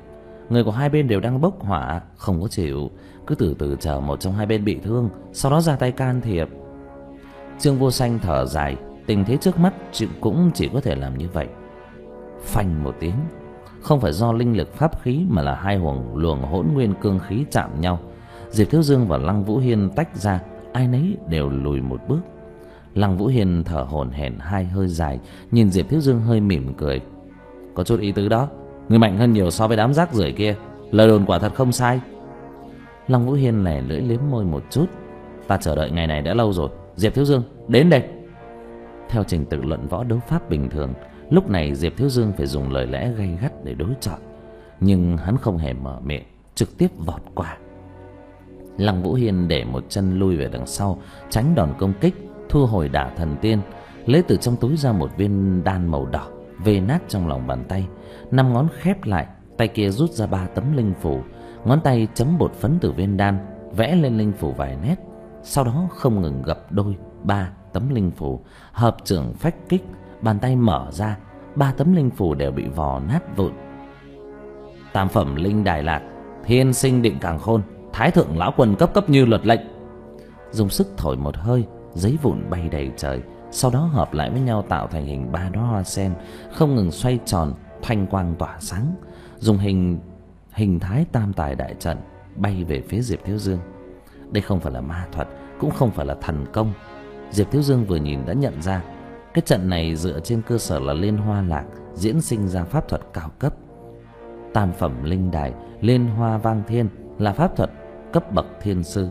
Người của hai bên đều đang bốc hỏa, không có chịu. Cứ từ từ chờ một trong hai bên bị thương, sau đó ra tay can thiệp. Trương Vô Sanh thở dài, tình thế trước mắt cũng chỉ có thể làm như vậy. Phanh một tiếng, không phải do linh lực pháp khí mà là hai luồng luồng hỗn nguyên cương khí chạm nhau. Diệp Thiếu Dương và Lăng Vũ Hiên tách ra, ai nấy đều lùi một bước. Lăng Vũ Hiên thở hổn hển hai hơi dài, nhìn Diệp Thiếu Dương hơi mỉm cười. Có chút ý tứ đó, người mạnh hơn nhiều so với đám rác rưởi kia, lời đồn quả thật không sai. Lăng Vũ Hiên lẻ lưỡi liếm môi một chút. Ta chờ đợi ngày này đã lâu rồi. Diệp Thiếu Dương, đến đây. Theo trình tự luận võ đấu pháp bình thường, lúc này Diệp Thiếu Dương phải dùng lời lẽ gay gắt để đối chọi, nhưng hắn không hề mở miệng, trực tiếp vọt qua. Lăng Vũ Hiên để một chân lui về đằng sau, tránh đòn công kích, thu hồi Đả Thần Tiên, lấy từ trong túi ra một viên đan màu đỏ, vê nát trong lòng bàn tay. Năm ngón khép lại, tay kia rút ra ba tấm linh phù, ngón tay chấm bột phấn từ viên đan, vẽ lên linh phù vài nét, sau đó không ngừng gập đôi ba tấm linh phù, hợp trưởng phách kích, bàn tay mở ra, ba tấm linh phù đều bị vò nát vụn. Tam phẩm linh đài lạc, thiên sinh định càn khôn, thái thượng lão quân cấp cấp như luật lệnh. Dùng sức thổi một hơi, giấy vụn bay đầy trời, sau đó hợp lại với nhau tạo thành hình ba đóa hoa sen, không ngừng xoay tròn, thanh quang tỏa sáng, dùng hình hình thái tam tài đại trận bay về phía Diệp Thiếu Dương. Đây không phải là ma thuật, cũng không phải là thần công. Diệp Thiếu Dương vừa nhìn đã nhận ra, cái trận này dựa trên cơ sở là liên hoa lạc diễn sinh ra pháp thuật cao cấp. Tam phẩm linh đài liên hoa vang thiên là pháp thuật cấp bậc thiên sư.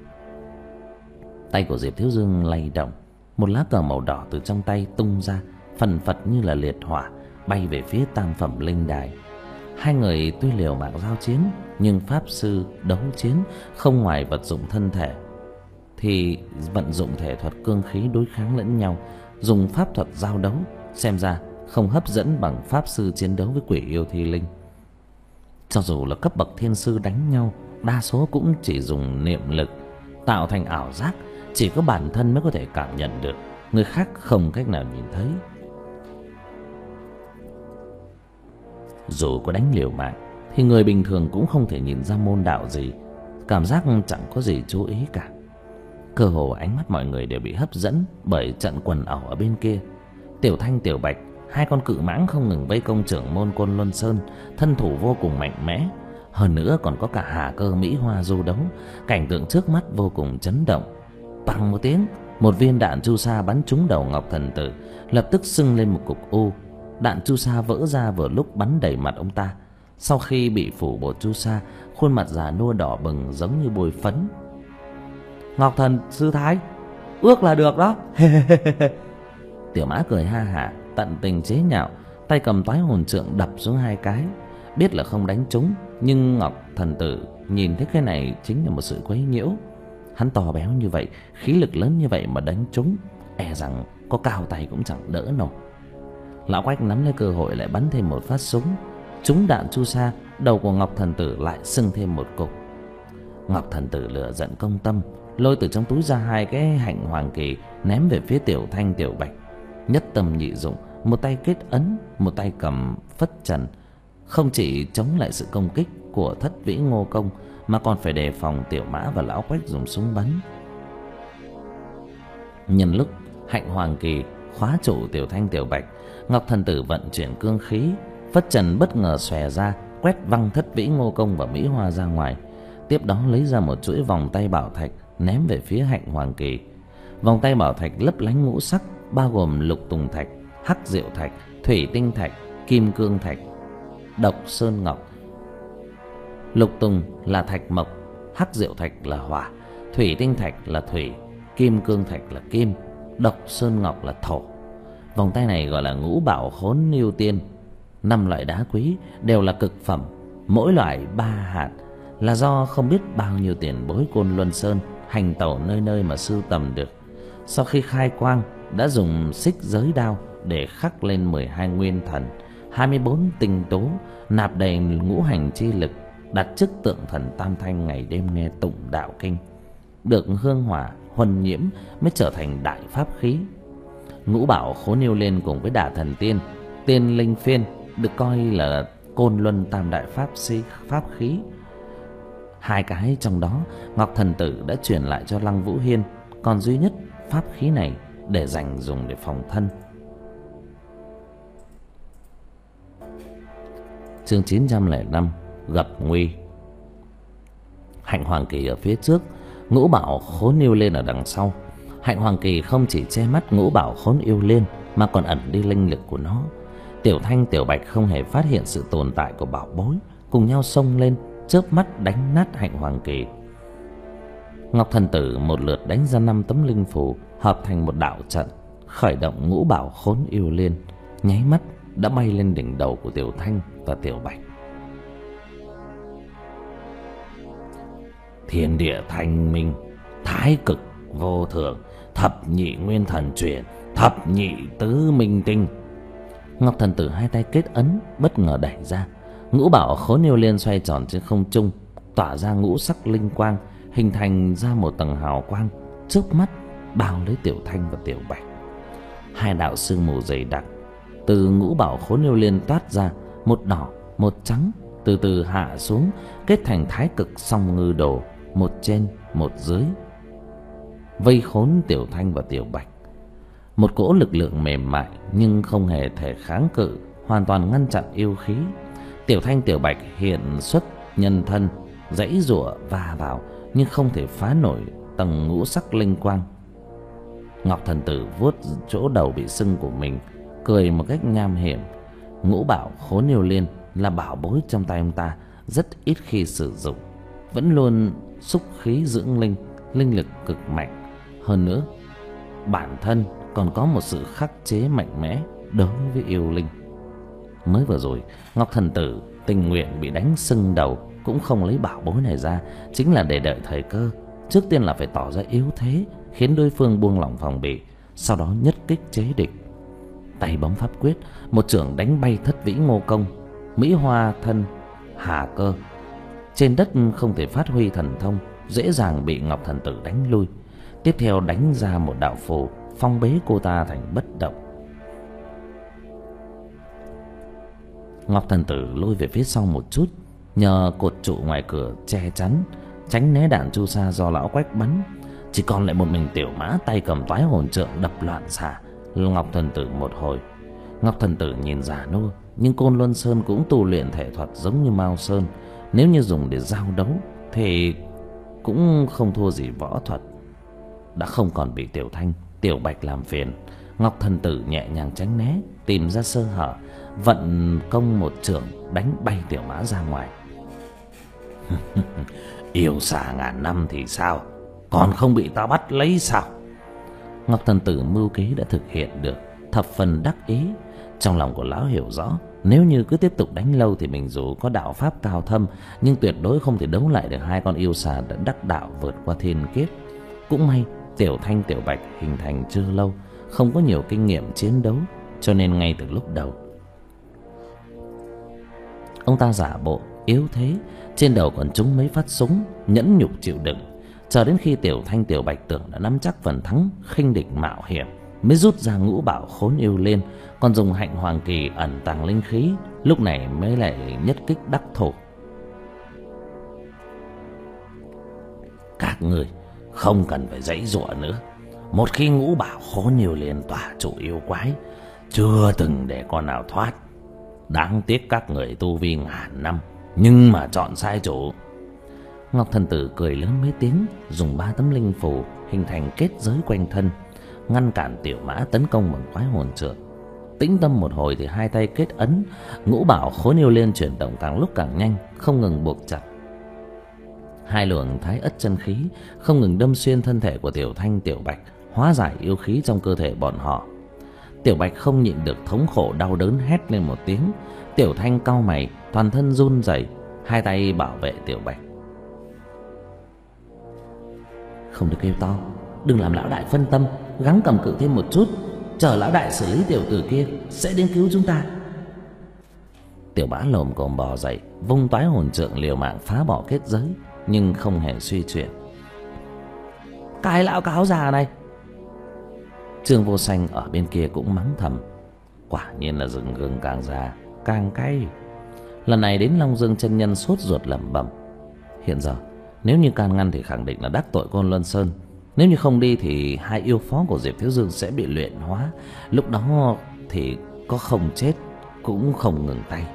Tay của Diệp Thiếu Dương lay động, một lá cờ màu đỏ từ trong tay tung ra, phần phật như là liệt hỏa, bay về phía tam phẩm linh đài. Hai người tuy liều mạng giao chiến, nhưng pháp sư đấu chiến không ngoài vật dụng thân thể thì vận dụng thể thuật cương khí đối kháng lẫn nhau, dùng pháp thuật giao đấu, xem ra không hấp dẫn bằng pháp sư chiến đấu với quỷ yêu thi linh. Cho dù là cấp bậc thiên sư đánh nhau, đa số cũng chỉ dùng niệm lực tạo thành ảo giác, chỉ có bản thân mới có thể cảm nhận được, người khác không cách nào nhìn thấy. Dù có đánh liều mạng thì người bình thường cũng không thể nhìn ra môn đạo gì, cảm giác chẳng có gì chú ý cả. Cơ hồ ánh mắt mọi người đều bị hấp dẫn bởi trận quần ẩu ở bên kia. Tiểu Thanh, Tiểu Bạch, hai con cự mãng không ngừng vây công trưởng môn Côn Luân Sơn, thân thủ vô cùng mạnh mẽ. Hơn nữa còn có cả Hà Cơ, Mỹ Hoa du đấu, cảnh tượng trước mắt vô cùng chấn động. Bằng một tiếng, một viên đạn chu sa bắn trúng đầu Ngọc Thần Tử, lập tức sưng lên một cục u. Đạn chu sa vỡ ra vừa lúc bắn đầy mặt ông ta. Sau khi bị phủ bột chu sa, khuôn mặt già nua đỏ bừng giống như bôi phấn. Ngọc Thần sư thái, ước là được đó. Tiểu Mã cười ha hả, tận tình chế nhạo, tay cầm toái hồn trượng đập xuống hai cái. Biết là không đánh trúng, nhưng Ngọc Thần Tử nhìn thấy cái này chính là một sự quấy nhiễu. Hắn to béo như vậy, khí lực lớn như vậy mà đánh trúng, e rằng có cao tay cũng chẳng đỡ nổi. Lão Quách nắm lấy cơ hội lại bắn thêm một phát súng, trúng đạn chu sa, đầu của Ngọc Thần Tử lại sưng thêm một cục. Ngọc Thần Tử lửa giận công tâm, lôi từ trong túi ra hai cái hạnh hoàng kỳ ném về phía Tiểu Thanh, Tiểu Bạch. Nhất tâm nhị dụng, một tay kết ấn, một tay cầm phất trần, không chỉ chống lại sự công kích của Thất Vĩ Ngô Công mà còn phải đề phòng Tiểu Mã và Lão Quách dùng súng bắn. Nhân lúc hạnh hoàng kỳ khóa trụ Tiểu Thanh, Tiểu Bạch, Ngọc Thần Tử vận chuyển cương khí, phất trần bất ngờ xòe ra, quét văng Thất Vĩ Ngô Công và Mỹ Hoa ra ngoài. Tiếp đó lấy ra một chuỗi vòng tay bảo thạch ném về phía hạnh hoàng kỳ. Vòng tay bảo thạch lấp lánh ngũ sắc, bao gồm lục tùng thạch, hắc diệu thạch, thủy tinh thạch, kim cương thạch, độc sơn ngọc. Lục tùng là thạch mộc, hắc diệu thạch là hỏa, thủy tinh thạch là thủy, kim cương thạch là kim, độc sơn ngọc là thổ. Vòng tay này gọi là ngũ bảo khốn niêu tiên. Năm loại đá quý đều là cực phẩm, mỗi loại ba hạt, là do không biết bao nhiêu tiền bối Côn Luân Sơn hành tẩu nơi nơi mà sưu tầm được. Sau khi khai quang đã dùng xích giới đao để khắc lên mười hai nguyên thần, hai mươi bốn tinh tố, nạp đầy ngũ hành chi lực, đặt trước tượng thần Tam Thanh ngày đêm nghe tụng đạo kinh, được hương hỏa huân nhiễm mới trở thành đại pháp khí. Ngũ bảo khốn yêu lên cùng với Đả Thần Tiên, Tiên Linh Phiên được coi là Côn Luân Tam Đại Pháp sĩ pháp khí. Hai cái trong đó Ngọc Thần Tử đã truyền lại cho Lăng Vũ Hiên, còn duy nhất pháp khí này để dành dùng để phòng thân. Chương chín trăm lẻ năm gặp nguy. Hạnh Hoàng Kỳ ở phía trước, Ngũ Bảo Khốn Yêu Liên ở đằng sau. Hạnh Hoàng Kỳ không chỉ che mắt Ngũ Bảo Khốn Yêu Liên mà còn ẩn đi linh lực của nó. Tiểu Thanh, Tiểu Bạch không hề phát hiện sự tồn tại của bảo bối, cùng nhau xông lên, chớp mắt đánh nát Hạnh Hoàng Kỳ. Ngọc Thần Tử một lượt đánh ra năm tấm linh phù, hợp thành một đạo trận, khởi động Ngũ Bảo Khốn Yêu Liên, nháy mắt đã bay lên đỉnh đầu của Tiểu Thanh và Tiểu Bạch. Thiên địa thanh minh, thái cực vô thường, thập nhị nguyên thần truyền, thập nhị tứ minh tinh. Ngọc Thần Tử hai tay kết ấn, bất ngờ đẩy ra. Ngũ Bảo Khốn Yêu Liên xoay tròn trên không trung, tỏa ra ngũ sắc linh quang, hình thành ra một tầng hào quang, chớp mắt bao lấy Tiểu Thanh và Tiểu Bạch. Hai đạo sương mù dày đặc từ Ngũ Bảo Khốn Yêu Liên toát ra, một đỏ một trắng, từ từ hạ xuống, kết thành thái cực song ngư đồ, một trên một dưới, vây khốn Tiểu Thanh và Tiểu Bạch. Một cỗ lực lượng mềm mại nhưng không hề thể kháng cự, hoàn toàn ngăn chặn yêu khí. Tiểu Thanh, Tiểu Bạch hiện xuất nhân thân, giãy giụa va vào nhưng không thể phá nổi tầng ngũ sắc linh quang. Ngọc Thần Tử vuốt chỗ đầu bị sưng của mình, cười một cách nham hiểm. Ngũ Bảo Khốn Yêu Liên là bảo bối trong tay ông ta, rất ít khi sử dụng, vẫn luôn xúc khí dưỡng linh, linh lực cực mạnh. Hơn nữa, bản thân còn có một sự khắc chế mạnh mẽ đối với yêu linh. Mới vừa rồi, Ngọc Thần Tử tình nguyện bị đánh sưng đầu cũng không lấy bảo bối này ra, chính là để đợi thời cơ. Trước tiên là phải tỏ ra yếu thế, khiến đối phương buông lỏng phòng bị, sau đó nhất kích chế địch. Tay bấm pháp quyết, một chưởng đánh bay Thất Vĩ Ngô Công, Mỹ Hoa Thân, Hà Cơ. Trên đất không thể phát huy thần thông, dễ dàng bị Ngọc Thần Tử đánh lui. Tiếp theo đánh ra một đạo phù, phong bế cô ta thành bất động. Ngọc Thần Tử lôi về phía sau một chút, nhờ cột trụ ngoài cửa che chắn, tránh né đạn chu sa do lão Quách bắn. Chỉ còn lại một mình Tiểu Mã tay cầm toái hồn trượng đập loạn xạ Ngọc Thần Tử một hồi. Ngọc Thần Tử nhìn già nua, nhưng Côn Luân Sơn cũng tu luyện thể thuật giống như Mao Sơn, nếu như dùng để giao đấu thì cũng không thua gì võ thuật. Đã không còn bị Tiểu Thanh, Tiểu Bạch làm phiền, Ngọc Thần Tử nhẹ nhàng tránh né, tìm ra sơ hở, vận công một chưởng đánh bay Tiểu Mã ra ngoài. Yêu xà ngàn năm thì sao, còn không bị ta bắt lấy sao? Ngọc Thần Tử mưu kế đã thực hiện được, thập phần đắc ý. Trong lòng của lão hiểu rõ, nếu như cứ tiếp tục đánh lâu thì mình dù có đạo pháp cao thâm, nhưng tuyệt đối không thể đấu lại được hai con yêu xà đã đắc đạo vượt qua thiên kiếp. Cũng may Tiểu Thanh, Tiểu Bạch hình thành chưa lâu, không có nhiều kinh nghiệm chiến đấu, cho nên ngay từ lúc đầu ông ta giả bộ yếu thế, trên đầu còn trúng mấy phát súng, nhẫn nhục chịu đựng. Chờ đến khi Tiểu Thanh, Tiểu Bạch tưởng đã nắm chắc phần thắng, khinh địch mạo hiểm, mới rút ra Ngũ Bảo Khốn Yêu Liên, còn dùng Hạnh Hoàng Kỳ ẩn tàng linh khí, lúc này mới lại nhất kích đắc thủ. Các người không cần phải giãy giụa nữa. Một khi Ngũ Bảo Khốn Yêu Liên tỏa trụ yêu quái, chưa từng để con nào thoát. Đáng tiếc các người tu vi ngàn năm, nhưng mà chọn sai chủ. Ngọc Thần Tử cười lớn mấy tiếng, dùng ba tấm linh phù hình thành kết giới quanh thân, ngăn cản Tiểu Mã tấn công bằng toái hồn trượng. Tĩnh tâm một hồi thì hai tay kết ấn, Ngũ Bảo Khốn Yêu Liên chuyển động càng lúc càng nhanh, không ngừng buộc chặt. Hai luồng thái ất chân khí không ngừng đâm xuyên thân thể của Tiểu Thanh, Tiểu Bạch, hóa giải yêu khí trong cơ thể bọn họ. Tiểu Bạch không nhịn được thống khổ đau đớn hét lên một tiếng. Tiểu Thanh cau mày, toàn thân run rẩy, hai tay bảo vệ Tiểu Bạch. Không được kêu to, đừng làm lão đại phân tâm, gắng cầm cự thêm một chút, chờ lão đại xử lý tiểu tử kia sẽ đến cứu chúng ta. Tiểu Mã lồm cồm bò dậy, vung toái hồn trượng liều mạng phá bỏ kết giới, nhưng không hề suy chuyển. Cái lão cáo già này! Trương Vô Sanh ở bên kia cũng mắng thầm. Quả nhiên là rừng gừng càng già càng cay. Lần này đến Long Dương chân nhân sốt ruột lẩm bẩm: hiện giờ nếu như can ngăn thì khẳng định là đắc tội Côn Luân Sơn. Nếu như không đi thì hai yêu phó của Diệp Thiếu Dương sẽ bị luyện hóa. Lúc đó thì có không chết cũng không ngừng tay.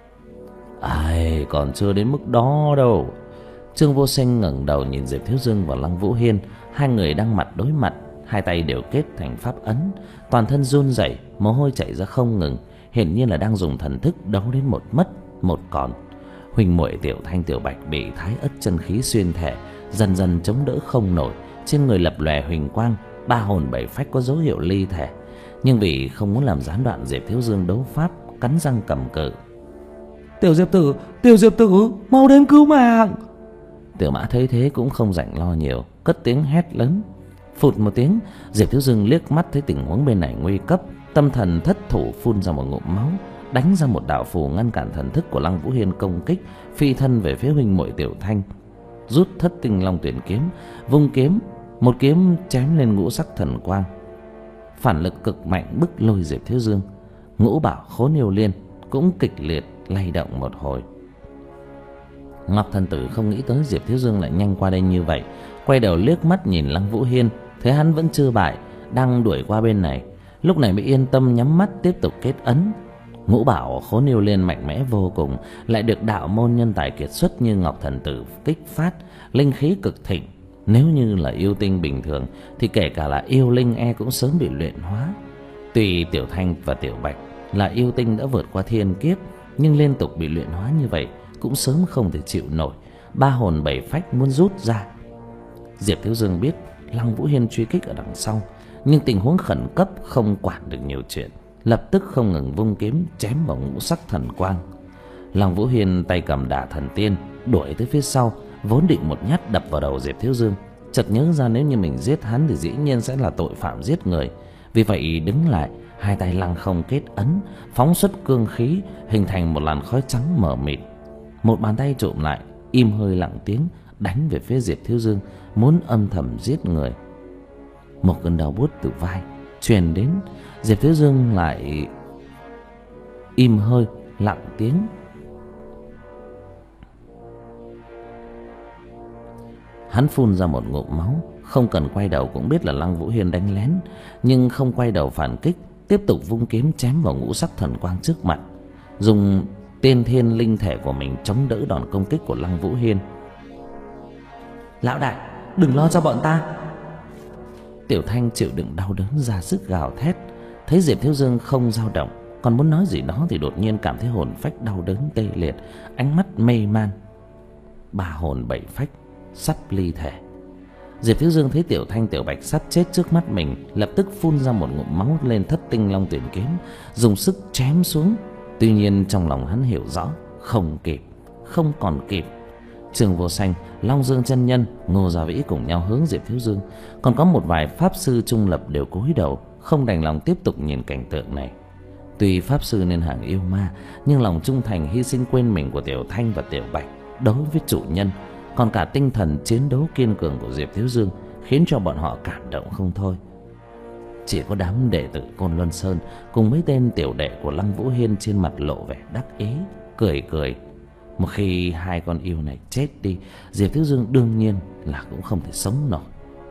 Ai, còn chưa đến mức đó đâu. Trương Vô Sinh ngẩng đầu nhìn Diệp Thiếu Dương và Lăng Vũ Hiên. Hai người đang mặt đối mặt, hai tay đều kết thành pháp ấn, toàn thân run rẩy, mồ hôi chảy ra không ngừng, hiển nhiên là đang dùng thần thức đấu đến một mất một còn. Huynh muội Tiểu Thanh Tiểu Bạch bị thái ất chân khí xuyên thể, dần dần chống đỡ không nổi, trên người lập lòe huỳnh quang, ba hồn bảy phách có dấu hiệu ly thể. Nhưng vì không muốn làm gián đoạn Diệp Thiếu Dương đấu pháp, cắn răng cầm cự. Tiểu Diệp tử, Tiểu Diệp tử, mau đến cứu mạng. Tiểu Mã thấy thế cũng không rảnh lo nhiều, cất tiếng hét lớn. Phụt một tiếng, Diệp Thiếu Dương liếc mắt thấy tình huống bên này nguy cấp, tâm thần thất thủ phun ra một ngụm máu, đánh ra một đạo phù ngăn cản thần thức của Lăng Vũ Hiên công kích, phi thân về phía huynh muội Tiểu Thanh, rút Thất Tinh Long Tuyển kiếm, vung kiếm, một kiếm chém lên ngũ sắc thần quang, phản lực cực mạnh bức lôi Diệp Thiếu Dương. Ngũ bảo Khốn Yêu Liên cũng kịch liệt lay động một hồi. Ngọc Thần Tử không nghĩ tới Diệp Thiếu Dương lại nhanh qua đây như vậy, quay đầu liếc mắt nhìn Lăng Vũ Hiên, thấy hắn vẫn chưa bại, đang đuổi qua bên này, lúc này mới yên tâm nhắm mắt tiếp tục kết ấn. Ngũ bảo Khốn Yêu Liên mạnh mẽ vô cùng, lại được đạo môn nhân tài kiệt xuất như Ngọc Thần Tử kích phát, linh khí cực thịnh. Nếu như là yêu tinh bình thường thì kể cả là yêu linh e cũng sớm bị luyện hóa. Tuy Tiểu Thanh và Tiểu Bạch là yêu tinh đã vượt qua thiên kiếp, nhưng liên tục bị luyện hóa như vậy cũng sớm không thể chịu nổi, ba hồn bảy phách muốn rút ra. Diệp Thiếu Dương biết Lăng Vũ Hiên truy kích ở đằng sau, nhưng tình huống khẩn cấp không quản được nhiều chuyện, lập tức không ngừng vung kiếm chém vào ngũ sắc thần quang. Lăng Vũ Hiên tay cầm Đả Thần Tiên đuổi tới phía sau, vốn định một nhát đập vào đầu Diệp Thiếu Dương, chợt nhớ ra nếu như mình giết hắn thì dĩ nhiên sẽ là tội phạm giết người, vì vậy đứng lại, hai tay lăng không kết ấn, phóng xuất cương khí, hình thành một làn khói trắng mờ mịt. Một bàn tay trộm lại, im hơi lặng tiếng đánh về phía Diệp Thiếu Dương, muốn âm thầm giết người. Một cơn đau buốt từ vai truyền đến, Diệp Thiếu Dương lại im hơi lặng tiếng. Hắn phun ra một ngụm máu, không cần quay đầu cũng biết là Lăng Vũ Hiên đánh lén, nhưng không quay đầu phản kích, tiếp tục vung kiếm chém vào ngũ sắc thần quang trước mặt, dùng tiên thiên linh thể của mình chống đỡ đòn công kích của Lăng Vũ Hiên. Lão đại, đừng lo cho bọn ta. Tiểu Thanh chịu đựng đau đớn ra sức gào thét, thấy Diệp Thiếu Dương không dao động, còn muốn nói gì đó thì đột nhiên cảm thấy hồn phách đau đớn tê liệt, ánh mắt mê man. Ba hồn bảy phách sắp ly thể. Diệp Thiếu Dương thấy Tiểu Thanh Tiểu Bạch sắp chết trước mắt mình, lập tức phun ra một ngụm máu lên Thất Tinh Long Tuyển kiếm, dùng sức chém xuống. Tuy nhiên trong lòng hắn hiểu rõ, không kịp, không còn kịp. Trương Vô Sanh, Long Dương chân nhân, Ngô Gia Vĩ cùng nhau hướng Diệp Thiếu Dương, còn có một vài pháp sư trung lập đều cúi đầu, không đành lòng tiếp tục nhìn cảnh tượng này. Tuy pháp sư nên hàng yêu ma, nhưng lòng trung thành hy sinh quên mình của Tiểu Thanh và Tiểu Bạch đối với chủ nhân, còn cả tinh thần chiến đấu kiên cường của Diệp Thiếu Dương khiến cho bọn họ cảm động không thôi. Chỉ có đám đệ tử Côn Luân Sơn cùng mấy tên tiểu đệ của Lăng Vũ Hiên trên mặt lộ vẻ đắc ý, cười cười. Một khi hai con yêu này chết đi, Diệp Thiếu Dương đương nhiên là cũng không thể sống nổi.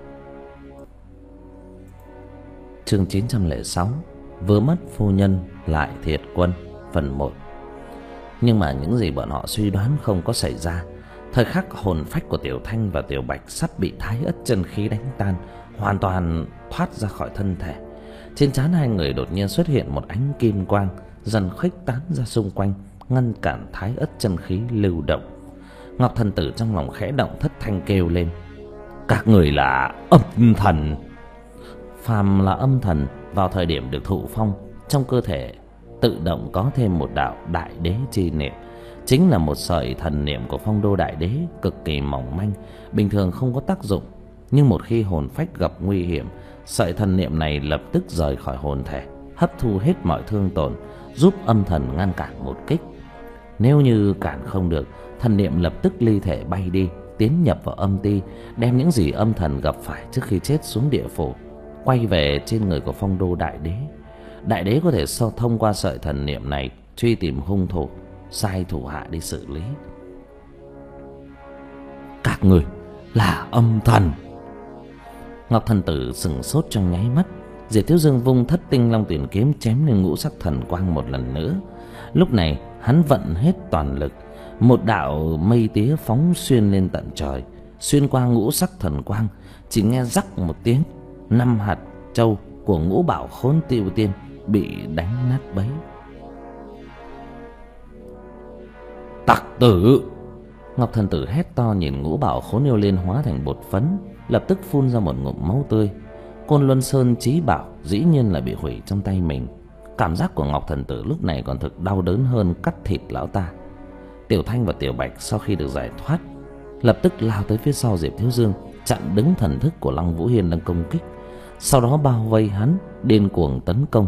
Chương chín trăm lẻ sáu, vừa mất phu nhân lại thiệt quân, phần một. Nhưng mà những gì bọn họ suy đoán không có xảy ra. Thời khắc hồn phách của Tiểu Thanh và Tiểu Bạch sắp bị thái ất chân khí đánh tan, hoàn toàn thoát ra khỏi thân thể, trên trán hai người đột nhiên xuất hiện một ánh kim quang, dần khuếch tán ra xung quanh, ngăn cản thái ất chân khí lưu động. Ngọc Thần Tử trong lòng khẽ động, thất thanh kêu lên: các người là âm thần. Phàm là âm thần, vào thời điểm được thụ phong, trong cơ thể tự động có thêm một đạo đại đế chi niệm, chính là một sợi thần niệm của Phong Đô Đại Đế, cực kỳ mỏng manh, bình thường không có tác dụng. Nhưng một khi hồn phách gặp nguy hiểm, sợi thần niệm này lập tức rời khỏi hồn thể, hấp thu hết mọi thương tổn, giúp âm thần ngăn cản một kích. Nếu như cản không được, thần niệm lập tức ly thể bay đi, tiến nhập vào âm ti, đem những gì âm thần gặp phải trước khi chết xuống địa phủ, quay về trên người của Phong Đô Đại Đế. Đại Đế có thể so thông qua sợi thần niệm này truy tìm hung thủ, sai thủ hạ đi xử lý. Các người là âm thần. Ngọc Thần Tử sững sốt trong nháy mắt. Diệp Thiếu Dương vung Thất Tinh Long Tuyển kiếm chém lên ngũ sắc thần quang một lần nữa. Lúc này hắn vận hết toàn lực, một đạo mây tía phóng xuyên lên tận trời, xuyên qua ngũ sắc thần quang. Chỉ nghe rắc một tiếng, năm hạt châu của Ngũ Bảo Khốn Tiêu Tiên bị đánh nát bấy. Tặc tử! Ngọc Thần Tử hét to nhìn Ngũ Bảo Khốn Yêu Liên hóa thành bột phấn, lập tức phun ra một ngụm máu tươi. Côn Luân Sơn chí bảo dĩ nhiên là bị hủy trong tay mình. Cảm giác của Ngọc Thần Tử lúc này còn thực đau đớn hơn cắt thịt lão ta. Tiểu Thanh và Tiểu Bạch sau khi được giải thoát, lập tức lao tới phía sau Diệp Thiếu Dương, chặn đứng thần thức của Lăng Vũ Hiên đang công kích, sau đó bao vây hắn, điên cuồng tấn công.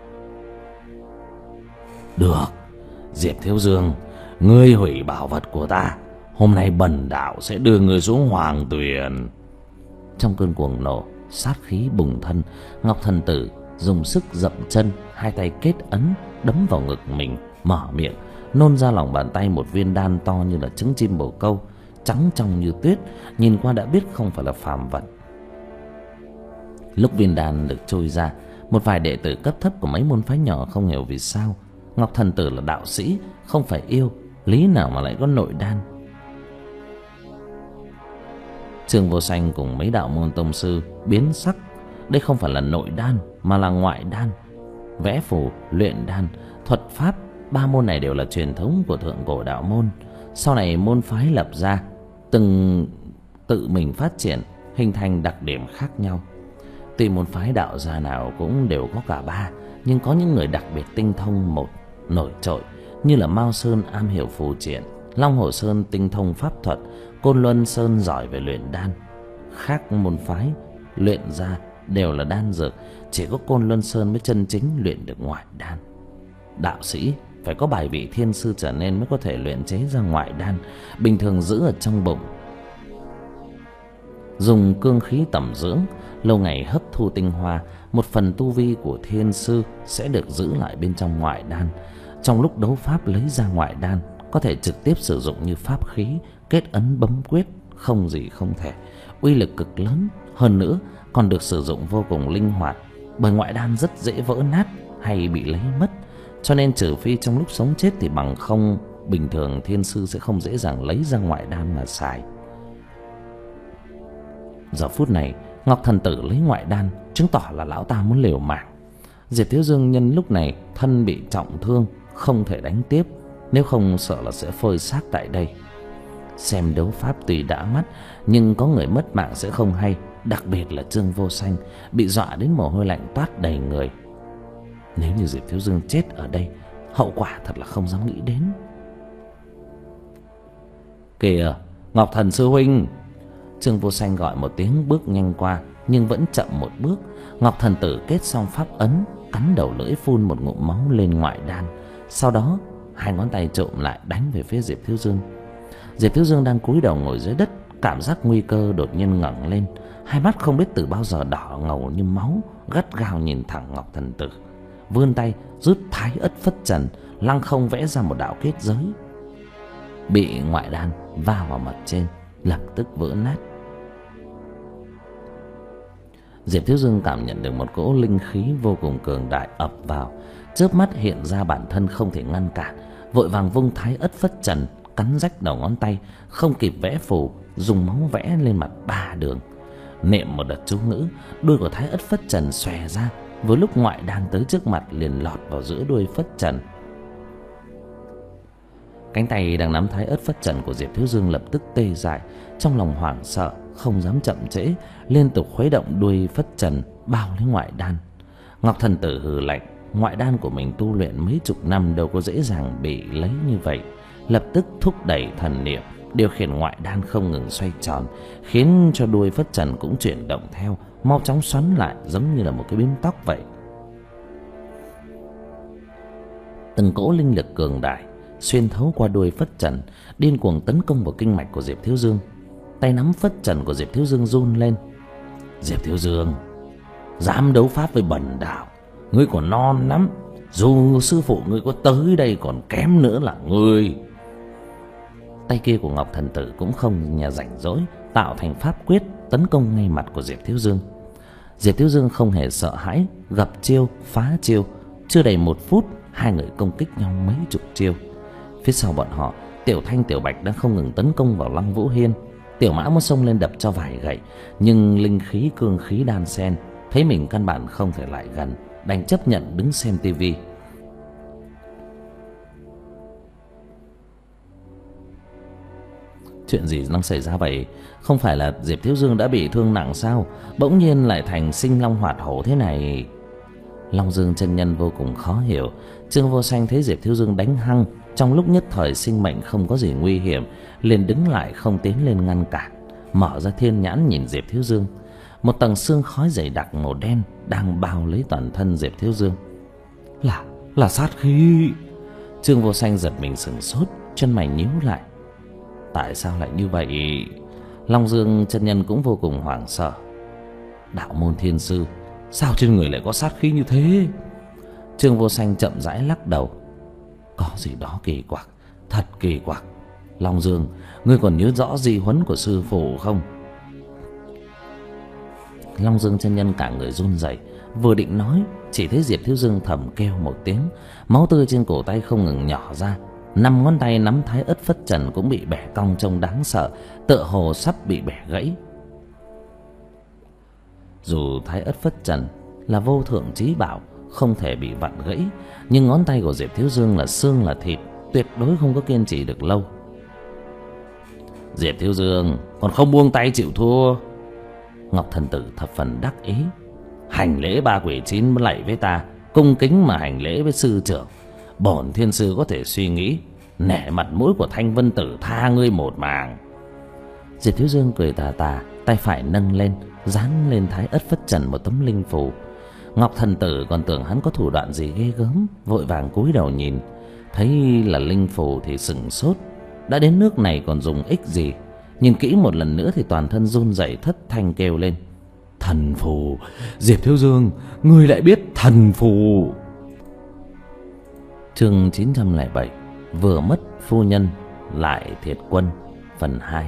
Được, Diệp Thiếu Dương, ngươi hủy bảo vật của ta, hôm nay bần đạo sẽ đưa ngươi xuống Hoàng Tuyền. Trong cơn cuồng nộ, sát khí bùng thân, Ngọc Thần Tử dùng sức dậm chân, hai tay kết ấn đấm vào ngực mình, mở miệng nôn ra lòng bàn tay một viên đan to như là trứng chim bồ câu, trắng trong như tuyết, nhìn qua đã biết không phải là phàm vật. Lúc viên đan được trôi ra, một vài đệ tử cấp thấp của mấy môn phái nhỏ không hiểu vì sao Ngọc Thần Tử là đạo sĩ, không phải yêu, lý nào mà lại có nội đan. Trương Vô Sanh cùng mấy đạo môn tông sư biến sắc. Đây không phải là nội đan mà là ngoại đan. Vẽ phù, luyện đan, thuật pháp, ba môn này đều là truyền thống của thượng cổ đạo môn. Sau này môn phái lập ra, từng tự mình phát triển, hình thành đặc điểm khác nhau. Tuy môn phái đạo gia nào cũng đều có cả ba, nhưng có những người đặc biệt tinh thông một nổi trội, như là Mao Sơn am hiểu phù triện, Long Hồ Sơn tinh thông pháp thuật, Côn Luân Sơn giỏi về luyện đan. Khác môn phái luyện ra đều là đan dược, chỉ có Côn Luân Sơn mới chân chính luyện được ngoại đan. Đạo sĩ phải có bài vị thiên sư trở nên mới có thể luyện chế ra ngoại đan, bình thường giữ ở trong bụng, dùng cương khí tẩm dưỡng, lâu ngày hấp thu tinh hoa, một phần tu vi của thiên sư sẽ được giữ lại bên trong ngoại đan. Trong lúc đấu pháp lấy ra ngoại đan, có thể trực tiếp sử dụng như pháp khí, kết ấn bấm quyết, không gì không thể, uy lực cực lớn. Hơn nữa còn được sử dụng vô cùng linh hoạt, bởi ngoại đan rất dễ vỡ nát hay bị lấy mất, cho nên trừ phi trong lúc sống chết thì bằng không, bình thường thiên sư sẽ không dễ dàng lấy ra ngoại đan mà xài. Giờ phút này Ngọc Thần Tử lấy ngoại đan, chứng tỏ là lão ta muốn liều mạng. Diệp Thiếu Dương nhân lúc này thân bị trọng thương, không thể đánh tiếp, nếu không sợ là sẽ phơi xác tại đây. Xem đấu pháp tuy đã mắt, nhưng có người mất mạng sẽ không hay, đặc biệt là Trương Vô Sanh bị dọa đến mồ hôi lạnh toát đầy người. Nếu như Diệp Thiếu Dương chết ở đây, hậu quả thật là không dám nghĩ đến. Kìa, Ngọc Thần sư huynh! Trương Vô Sanh gọi một tiếng, bước nhanh qua, nhưng vẫn chậm một bước. Ngọc Thần Tử kết xong pháp ấn, cắn đầu lưỡi phun một ngụm máu lên ngoại đan, sau đó hai ngón tay trộm lại đánh về phía Diệp Thiếu Dương. Diệp Thiếu Dương đang cúi đầu ngồi dưới đất, cảm giác nguy cơ đột nhiên ngẩng lên, hai mắt không biết từ bao giờ đỏ ngầu như máu, gắt gao nhìn thẳng Ngọc Thần Tử, vươn tay rút Thái Ất Phất Trần, lăng không vẽ ra một đạo kết giới. Bị ngoại đan va vào mặt trên, lập tức vỡ nát. Diệp Thiếu Dương cảm nhận được một cỗ linh khí vô cùng cường đại ập vào, chớp mắt hiện ra bản thân không thể ngăn cản, vội vàng vung Thái Ất Phất Trần, cắn rách đầu ngón tay, không kịp vẽ phù, dùng máu vẽ lên mặt ba đường. Niệm một đợt chú ngữ, đuôi của Thái Ất Phất Trần xòe ra, với lúc ngoại đan tới trước mặt liền lọt vào giữa đuôi Phất Trần. Cánh tay đang nắm Thái Ất Phất Trần của Diệp Thiếu Dương lập tức tê dại, trong lòng hoảng sợ, không dám chậm trễ, liên tục khuấy động đuôi Phất Trần bao lấy ngoại đan. Ngọc Thần Tử hừ lạnh, ngoại đan của mình tu luyện mấy chục năm đâu có dễ dàng bị lấy như vậy, lập tức thúc đẩy thần niệm, điều khiển ngoại đan không ngừng xoay tròn, khiến cho đuôi Phất Trần cũng chuyển động theo, mau chóng xoắn lại giống như là một cái bím tóc vậy. Từng cỗ linh lực cường đại xuyên thấu qua đuôi Phất Trần, điên cuồng tấn công vào kinh mạch của Diệp Thiếu Dương. Tay nắm Phất Trần của Diệp Thiếu Dương run lên. Diệp Thiếu Dương, dám đấu pháp với bần đạo, ngươi còn non lắm, Dù sư phụ ngươi có tới đây còn kém nữa là ngươi. Tay kia của Ngọc Thần Tử cũng không nhà rảnh rỗi, tạo thành pháp quyết tấn công ngay mặt của Diệp Thiếu Dương. Diệp Thiếu Dương không hề sợ hãi, gặp chiêu phá chiêu. Chưa đầy một phút, hai người công kích nhau mấy chục chiêu. Phía sau bọn họ, Tiểu Thanh Tiểu Bạch đang không ngừng tấn công vào Lăng Vũ Hiên. Tiểu Mã muốn xông lên đập cho vài gậy, nhưng linh khí cương khí đan xen, thấy mình căn bản không thể lại gần, đành chấp nhận đứng xem tivi. Chuyện gì đang xảy ra vậy? Không phải là Diệp Thiếu Dương đã bị thương nặng sao? Bỗng nhiên lại thành sinh long hoạt hổ thế này. Long Dương chân nhân vô cùng khó hiểu. Trương Vô Sanh thấy Diệp Thiếu Dương đánh hăng, trong lúc nhất thời sinh mệnh không có gì nguy hiểm, liền đứng lại không tiến lên ngăn cản, mở ra thiên nhãn nhìn Diệp Thiếu Dương. Một tầng xương khói dày đặc màu đen đang bao lấy toàn thân Diệp Thiếu Dương. Là là sát khí. Trương Vô Sanh giật mình sửng sốt, chân mày nhíu lại. Tại sao lại như vậy? Long Dương chân nhân cũng vô cùng hoảng sợ. Đạo môn thiên sư, sao trên người lại có sát khí như thế? Trương Vô Sanh chậm rãi lắc đầu. Có gì đó kỳ quặc, thật kỳ quặc. Long Dương, ngươi còn nhớ rõ di huấn của sư phụ không? Long Dương chân nhân cả người run rẩy, vừa định nói, chỉ thấy Diệp Thiếu Dương thầm kêu một tiếng, máu tươi trên cổ tay không ngừng nhỏ ra. Năm ngón tay nắm thái ất phất trần cũng bị bẻ cong trông đáng sợ, tựa hồ sắp bị bẻ gãy. Dù thái ất phất trần là vô thượng chí bảo, không thể bị vặn gãy, nhưng ngón tay của Diệp Thiếu Dương là xương là thịt, tuyệt đối không có kiên trì được lâu. Diệp Thiếu Dương còn không buông tay chịu thua. Ngọc Thần Tử thập phần đắc ý. Hành lễ ba quỷ chín lạy với ta, cung kính mà hành lễ với sư trưởng. Bổn thiên sư có thể suy nghĩ, nể mặt mũi của Thanh Vân Tử tha ngươi một mạng. Diệp Thiếu Dương cười tà tà, tay phải nâng lên, dán lên thái ất phất trần một tấm linh phù. Ngọc Thần Tử còn tưởng hắn có thủ đoạn gì ghê gớm, vội vàng cúi đầu nhìn, thấy là linh phù thì sửng sốt. Đã đến nước này còn dùng ích gì? Nhìn kỹ một lần nữa thì toàn thân run rẩy, thất thanh kêu lên. Thần phù! Diệp Thiếu Dương, ngươi lại biết thần phù! Chương chín trăm lẻ bảy. Vừa mất phu nhân lại thiệt quân, phần hai.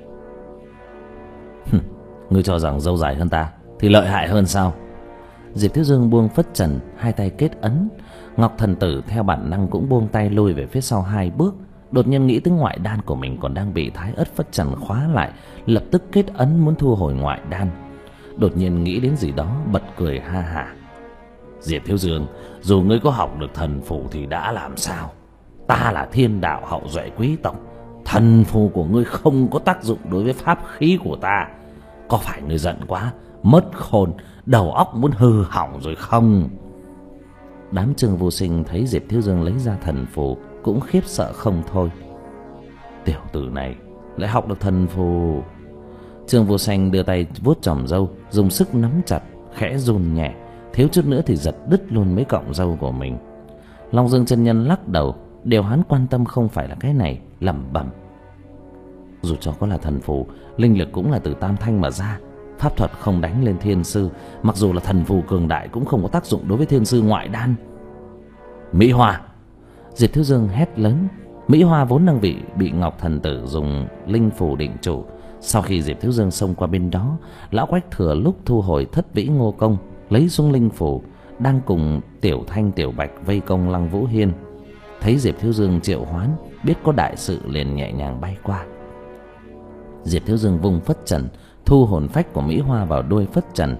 Ngươi cho rằng dâu dài hơn ta thì lợi hại hơn sao? Diệp Thiếu Dương buông phất trần, hai tay kết ấn. Ngọc Thần Tử theo bản năng cũng buông tay lùi về phía sau hai bước. Đột nhiên nghĩ tới ngoại đan của mình còn đang bị thái ất phất trần khóa lại, lập tức kết ấn muốn thu hồi ngoại đan. Đột nhiên nghĩ đến gì đó, bật cười ha hả. Diệp Thiếu Dương, dù ngươi có học được thần phù thì đã làm sao? Ta là thiên đạo hậu duệ quý tộc, thần phù của ngươi không có tác dụng đối với pháp khí của ta. Có phải ngươi giận quá, mất khôn, đầu óc muốn hư hỏng rồi không? Đám Trương Vô Sinh thấy Diệp Thiếu Dương lấy ra thần phù cũng khiếp sợ không thôi. Tiểu tử này lại học được thần phù. Trương Vô Sinh đưa tay vuốt chòm râu, dùng sức nắm chặt, khẽ run nhẹ, thiếu chút nữa thì giật đứt luôn mấy cọng râu của mình. Long Dương chân nhân lắc đầu, điều hắn quan tâm không phải là cái này, lẩm bẩm. Dù cho có là thần phù, linh lực cũng là từ tam thanh mà ra, pháp thuật không đánh lên thiên sư. Mặc dù là thần phù cường đại cũng không có tác dụng đối với thiên sư ngoại đan. Mỹ Hoa! Diệp Thiếu Dương hét lớn. Mỹ Hoa vốn đang bị bị Ngọc Thần Tử dùng linh phù định trụ. Sau khi Diệp Thiếu Dương xông qua bên đó, lão Quách thừa lúc thu hồi thất vĩ ngô công, lấy xuống linh phù, đang cùng Tiểu Thanh Tiểu Bạch vây công Lăng Vũ Hiên. Thấy Diệp Thiếu Dương triệu hoán, biết có đại sự liền nhẹ nhàng bay qua. Diệp Thiếu Dương vung phất trần, thu hồn phách của Mỹ Hoa vào đuôi phất trần.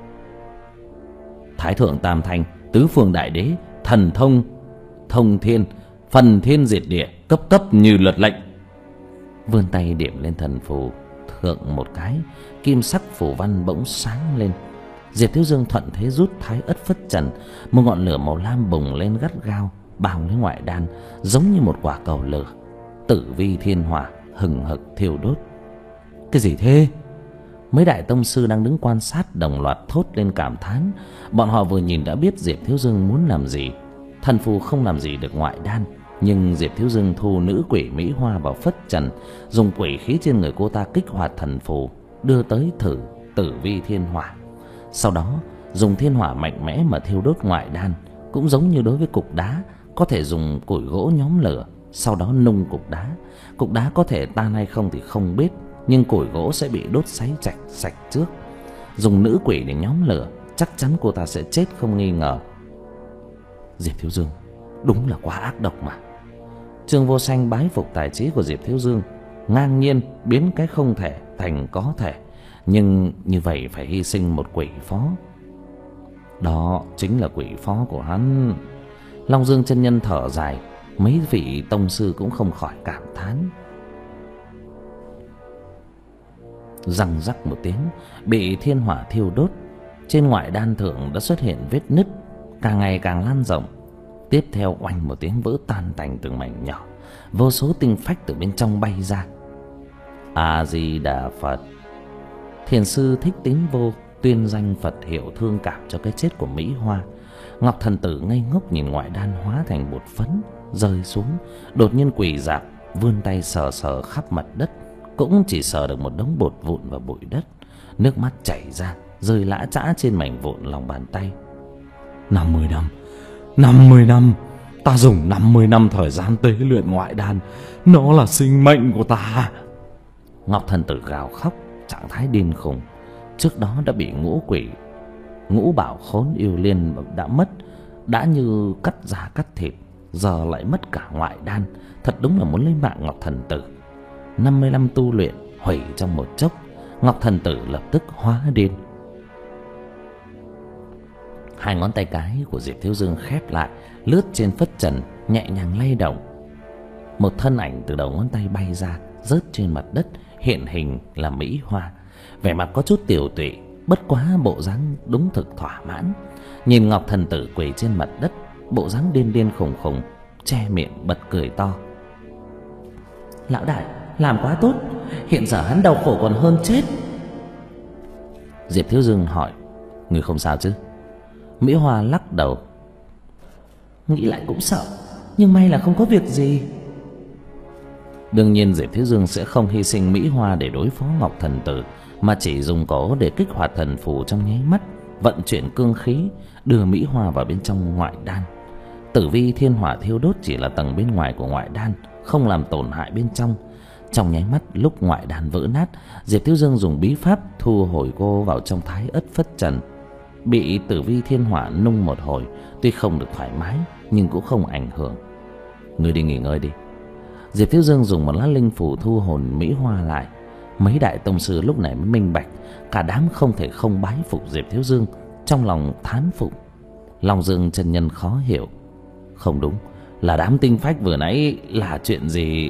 Thái thượng tam thanh, tứ phương đại đế, thần thông thông thiên, phần thiên diệt địa, cấp cấp như luật lệnh. Vươn tay điểm lên thần phù thượng một cái, kim sắc phù văn bỗng sáng lên. Diệp Thiếu Dương thuận thế rút thái ất phất trần, một ngọn lửa màu lam bùng lên gắt gao, bao lấy ngoại đan, giống như một quả cầu lửa. Tử vi thiên hỏa hừng hực thiêu đốt. Cái gì thế? Mấy đại tông sư đang đứng quan sát đồng loạt thốt lên cảm thán. Bọn họ vừa nhìn đã biết Diệp Thiếu Dương muốn làm gì. Thần phù không làm gì được ngoại đan, nhưng Diệp Thiếu Dương thu nữ quỷ Mỹ Hoa vào phất trần, dùng quỷ khí trên người cô ta kích hoạt thần phù, đưa tới thử tử vi thiên hỏa. Sau đó dùng thiên hỏa mạnh mẽ mà thiêu đốt ngoại đan, cũng giống như đối với cục đá, có thể dùng củi gỗ nhóm lửa, sau đó nung cục đá. Cục đá có thể tan hay không thì không biết, nhưng củi gỗ sẽ bị đốt cháy sạch sạch trước. Dùng nữ quỷ để nhóm lửa, chắc chắn cô ta sẽ chết không nghi ngờ. Diệp Thiếu Dương đúng là quá ác độc mà. Trương Vô Sanh bái phục tài trí của Diệp Thiếu Dương, ngang nhiên biến cái không thể thành có thể, nhưng như vậy phải hy sinh một quỷ phó. Đó chính là quỷ phó của hắn. Long Dương chân nhân thở dài, mấy vị tông sư cũng không khỏi cảm thán. Răng rắc một tiếng, bị thiên hỏa thiêu đốt, trên ngoại đan thượng đã xuất hiện vết nứt, càng ngày càng lan rộng. Tiếp theo oanh một tiếng vỡ tan thành từng mảnh nhỏ, vô số tinh phách từ bên trong bay ra. A Di Đà Phật. Thiền sư Thích Tín Vô tuyên danh Phật hiệu thương cảm cho cái chết của Mỹ Hoa. Ngọc Thần Tử ngây ngốc nhìn ngoại đan hóa thành bột phấn rơi xuống, đột nhiên quỳ dạp, vươn tay sờ sờ khắp mặt đất, cũng chỉ sờ được một đống bột vụn và bụi đất. Nước mắt chảy ra, rơi lã chã trên mảnh vụn lòng bàn tay. Năm mươi năm, năm mươi năm, ta dùng năm mươi năm thời gian tế luyện ngoại đan, nó là sinh mệnh của ta. Ngọc Thần Tử gào khóc, trạng thái điên khùng. Trước đó đã bị ngũ quỷ, ngũ bảo khốn yêu liên đã mất, đã như cắt da cắt thịt, giờ lại mất cả ngoại đan. Thật đúng là muốn lấy mạng Ngọc Thần Tử. Năm mươi năm tu luyện hủy trong một chốc. Ngọc Thần Tử lập tức hóa điên. Hai ngón tay cái của Diệp Thiếu Dương khép lại, lướt trên phất trần, nhẹ nhàng lay động. Một thân ảnh từ đầu ngón tay bay ra, rớt trên mặt đất, hiện hình là Mỹ Hoa. Vẻ mặt có chút tiểu tụy, bất quá bộ dáng đúng thực thỏa mãn. Nhìn Ngọc Thần Tử quỳ trên mặt đất, bộ dáng điên điên khùng khùng, che miệng bật cười to. Lão đại làm quá tốt, hiện giờ hắn đau khổ còn hơn chết. Diệp Thiếu Dương hỏi, người không sao chứ? Mỹ Hoa lắc đầu. Nghĩ lại cũng sợ, nhưng may là không có việc gì. Đương nhiên Diệp Thiếu Dương sẽ không hy sinh Mỹ Hoa để đối phó Ngọc Thần Tử, mà chỉ dùng cổ để kích hoạt thần phù trong nháy mắt, vận chuyển cương khí, đưa Mỹ Hoa vào bên trong ngoại đan. Tử vi thiên hỏa thiêu đốt chỉ là tầng bên ngoài của ngoại đan, không làm tổn hại bên trong. Trong nháy mắt lúc ngoại đan vỡ nát, Diệp Thiếu Dương dùng bí pháp thu hồi cô vào trong thái ất phất trần. Bị tử vi thiên hỏa nung một hồi, tuy không được thoải mái nhưng cũng không ảnh hưởng. Người đi nghỉ ngơi đi. Diệp Thiếu Dương dùng một lá linh phù thu hồn Mỹ Hoa lại. Mấy đại tông sư lúc này mới minh bạch, cả đám không thể không bái phục Diệp Thiếu Dương, trong lòng thán phục. Long Dương chân nhân khó hiểu. Không đúng, là đám tinh phách vừa nãy là chuyện gì?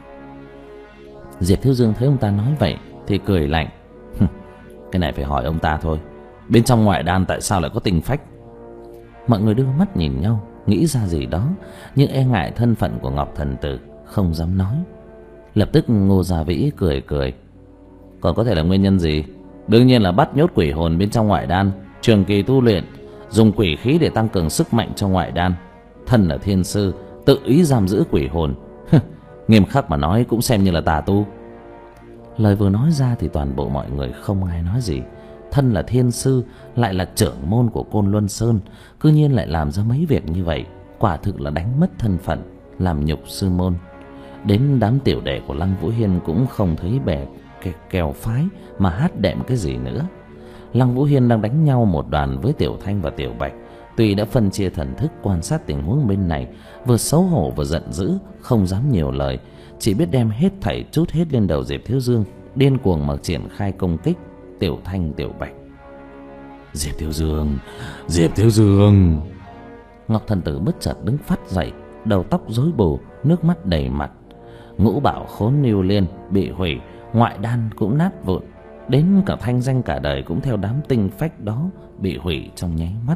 Diệp Thiếu Dương thấy ông ta nói vậy thì cười lạnh. Cái này phải hỏi ông ta thôi. Bên trong ngoại đan tại sao lại có tinh phách? Mọi người đưa mắt nhìn nhau, nghĩ ra gì đó, nhưng e ngại thân phận của Ngọc Thần Tử, không dám nói. Lập tức Ngô Gia Vĩ cười cười. Còn có thể là nguyên nhân gì? Đương nhiên là bắt nhốt quỷ hồn bên trong ngoại đan, trường kỳ tu luyện, dùng quỷ khí để tăng cường sức mạnh cho ngoại đan. Thân là thiên sư, tự ý giam giữ quỷ hồn, nghiêm khắc mà nói cũng xem như là tà tu. Lời vừa nói ra thì toàn bộ mọi người không ai nói gì. Thân là thiên sư, lại là trưởng môn của Côn Luân Sơn, cư nhiên lại làm ra mấy việc như vậy, quả thực là đánh mất thân phận, làm nhục sư môn. Đến đám tiểu đệ của Lăng Vũ Hiên cũng không thấy bè kèo phái mà hát đệm cái gì nữa. Lăng Vũ Hiên đang đánh nhau một đoàn với Tiểu Thanh và Tiểu Bạch, tuy đã phân chia thần thức quan sát tình huống bên này, vừa xấu hổ vừa giận dữ, không dám nhiều lời, chỉ biết đem hết thảy trút hết lên đầu Diệp Thiếu Dương, điên cuồng mà triển khai công kích Tiểu Thanh, Tiểu Bạch. Diệp Thiếu Dương, Diệp Thiếu Dương. Ngọc Thần Tử bất chợt đứng phát dậy, đầu tóc rối bù, nước mắt đầy mặt. Ngũ bảo khốn yêu liên bị hủy, ngoại đan cũng nát vụn, đến cả thanh danh cả đời cũng theo đám tinh phách đó bị hủy trong nháy mắt.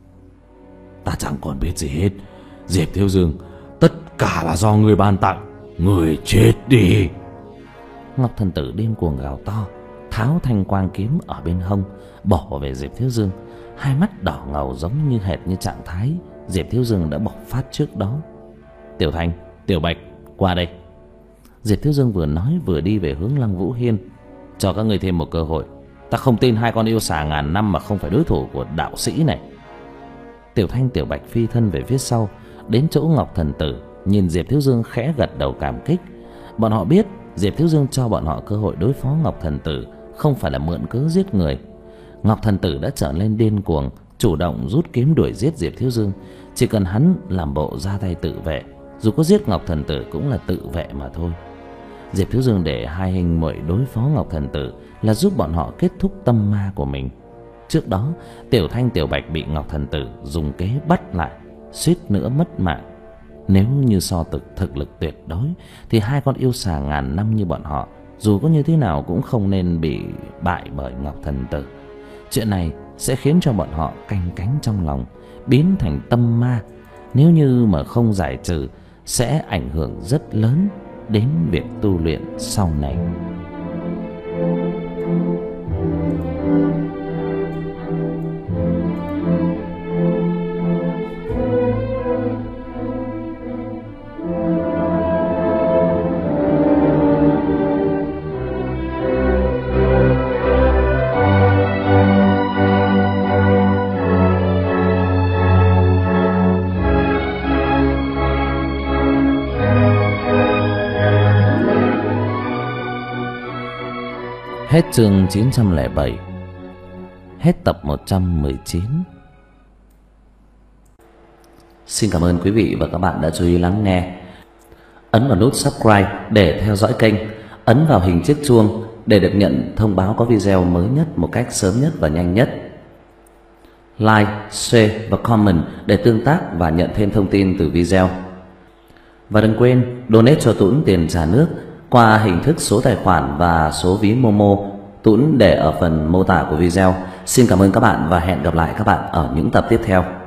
Ta chẳng còn biết gì hết. Diệp Thiếu Dương, tất cả là do người ban tặng. Người chết đi. Ngọc Thần Tử điên cuồng gào to, tháo thanh quang kiếm ở bên hông, bỏ về Diệp Thiếu Dương. Hai mắt đỏ ngầu giống như hệt như trạng thái Diệp Thiếu Dương đã bộc phát trước đó. Tiểu Thanh, Tiểu Bạch, qua đây. Diệp Thiếu Dương vừa nói vừa đi về hướng Lăng Vũ Hiên. Cho các người thêm một cơ hội. Ta không tin hai con yêu xà ngàn năm mà không phải đối thủ của đạo sĩ này. Tiểu Thanh Tiểu Bạch phi thân về phía sau, đến chỗ Ngọc Thần Tử, nhìn Diệp Thiếu Dương khẽ gật đầu cảm kích. Bọn họ biết Diệp Thiếu Dương cho bọn họ cơ hội đối phó Ngọc Thần Tử không phải là mượn cớ giết người. Ngọc Thần Tử đã trở lên điên cuồng, chủ động rút kiếm đuổi giết Diệp Thiếu Dương. Chỉ cần hắn làm bộ ra tay tự vệ, dù có giết Ngọc Thần Tử cũng là tự vệ mà thôi. Diệp Thiếu Dương để hai huynh muội đối phó Ngọc Thần Tử là giúp bọn họ kết thúc tâm ma của mình. Trước đó Tiểu Thanh Tiểu Bạch bị Ngọc Thần Tử dùng kế bắt lại, suýt nữa mất mạng. Nếu như so thực thực lực tuyệt đối thì hai con yêu xà ngàn năm như bọn họ dù có như thế nào cũng không nên bị bại bởi Ngọc Thần Tử. Chuyện này sẽ khiến cho bọn họ canh cánh trong lòng, biến thành tâm ma. Nếu như mà không giải trừ sẽ ảnh hưởng rất lớn đến việc tu luyện sau này. Hết chương chín trăm lẻ bảy. Hết tập một trăm mười chín. Xin cảm ơn quý vị và các bạn đã chú ý lắng nghe. Ấn vào nút subscribe để theo dõi kênh. Ấn vào hình chiếc chuông để được nhận thông báo có video mới nhất một cách sớm nhất và nhanh nhất. Like, share và comment để tương tác và nhận thêm thông tin từ video. Và đừng quên donate cho Tuấn tiền trả nước qua hình thức số tài khoản và số ví Momo. Tuấn để ở phần mô tả của video. Xin cảm ơn các bạn và hẹn gặp lại các bạn ở những tập tiếp theo.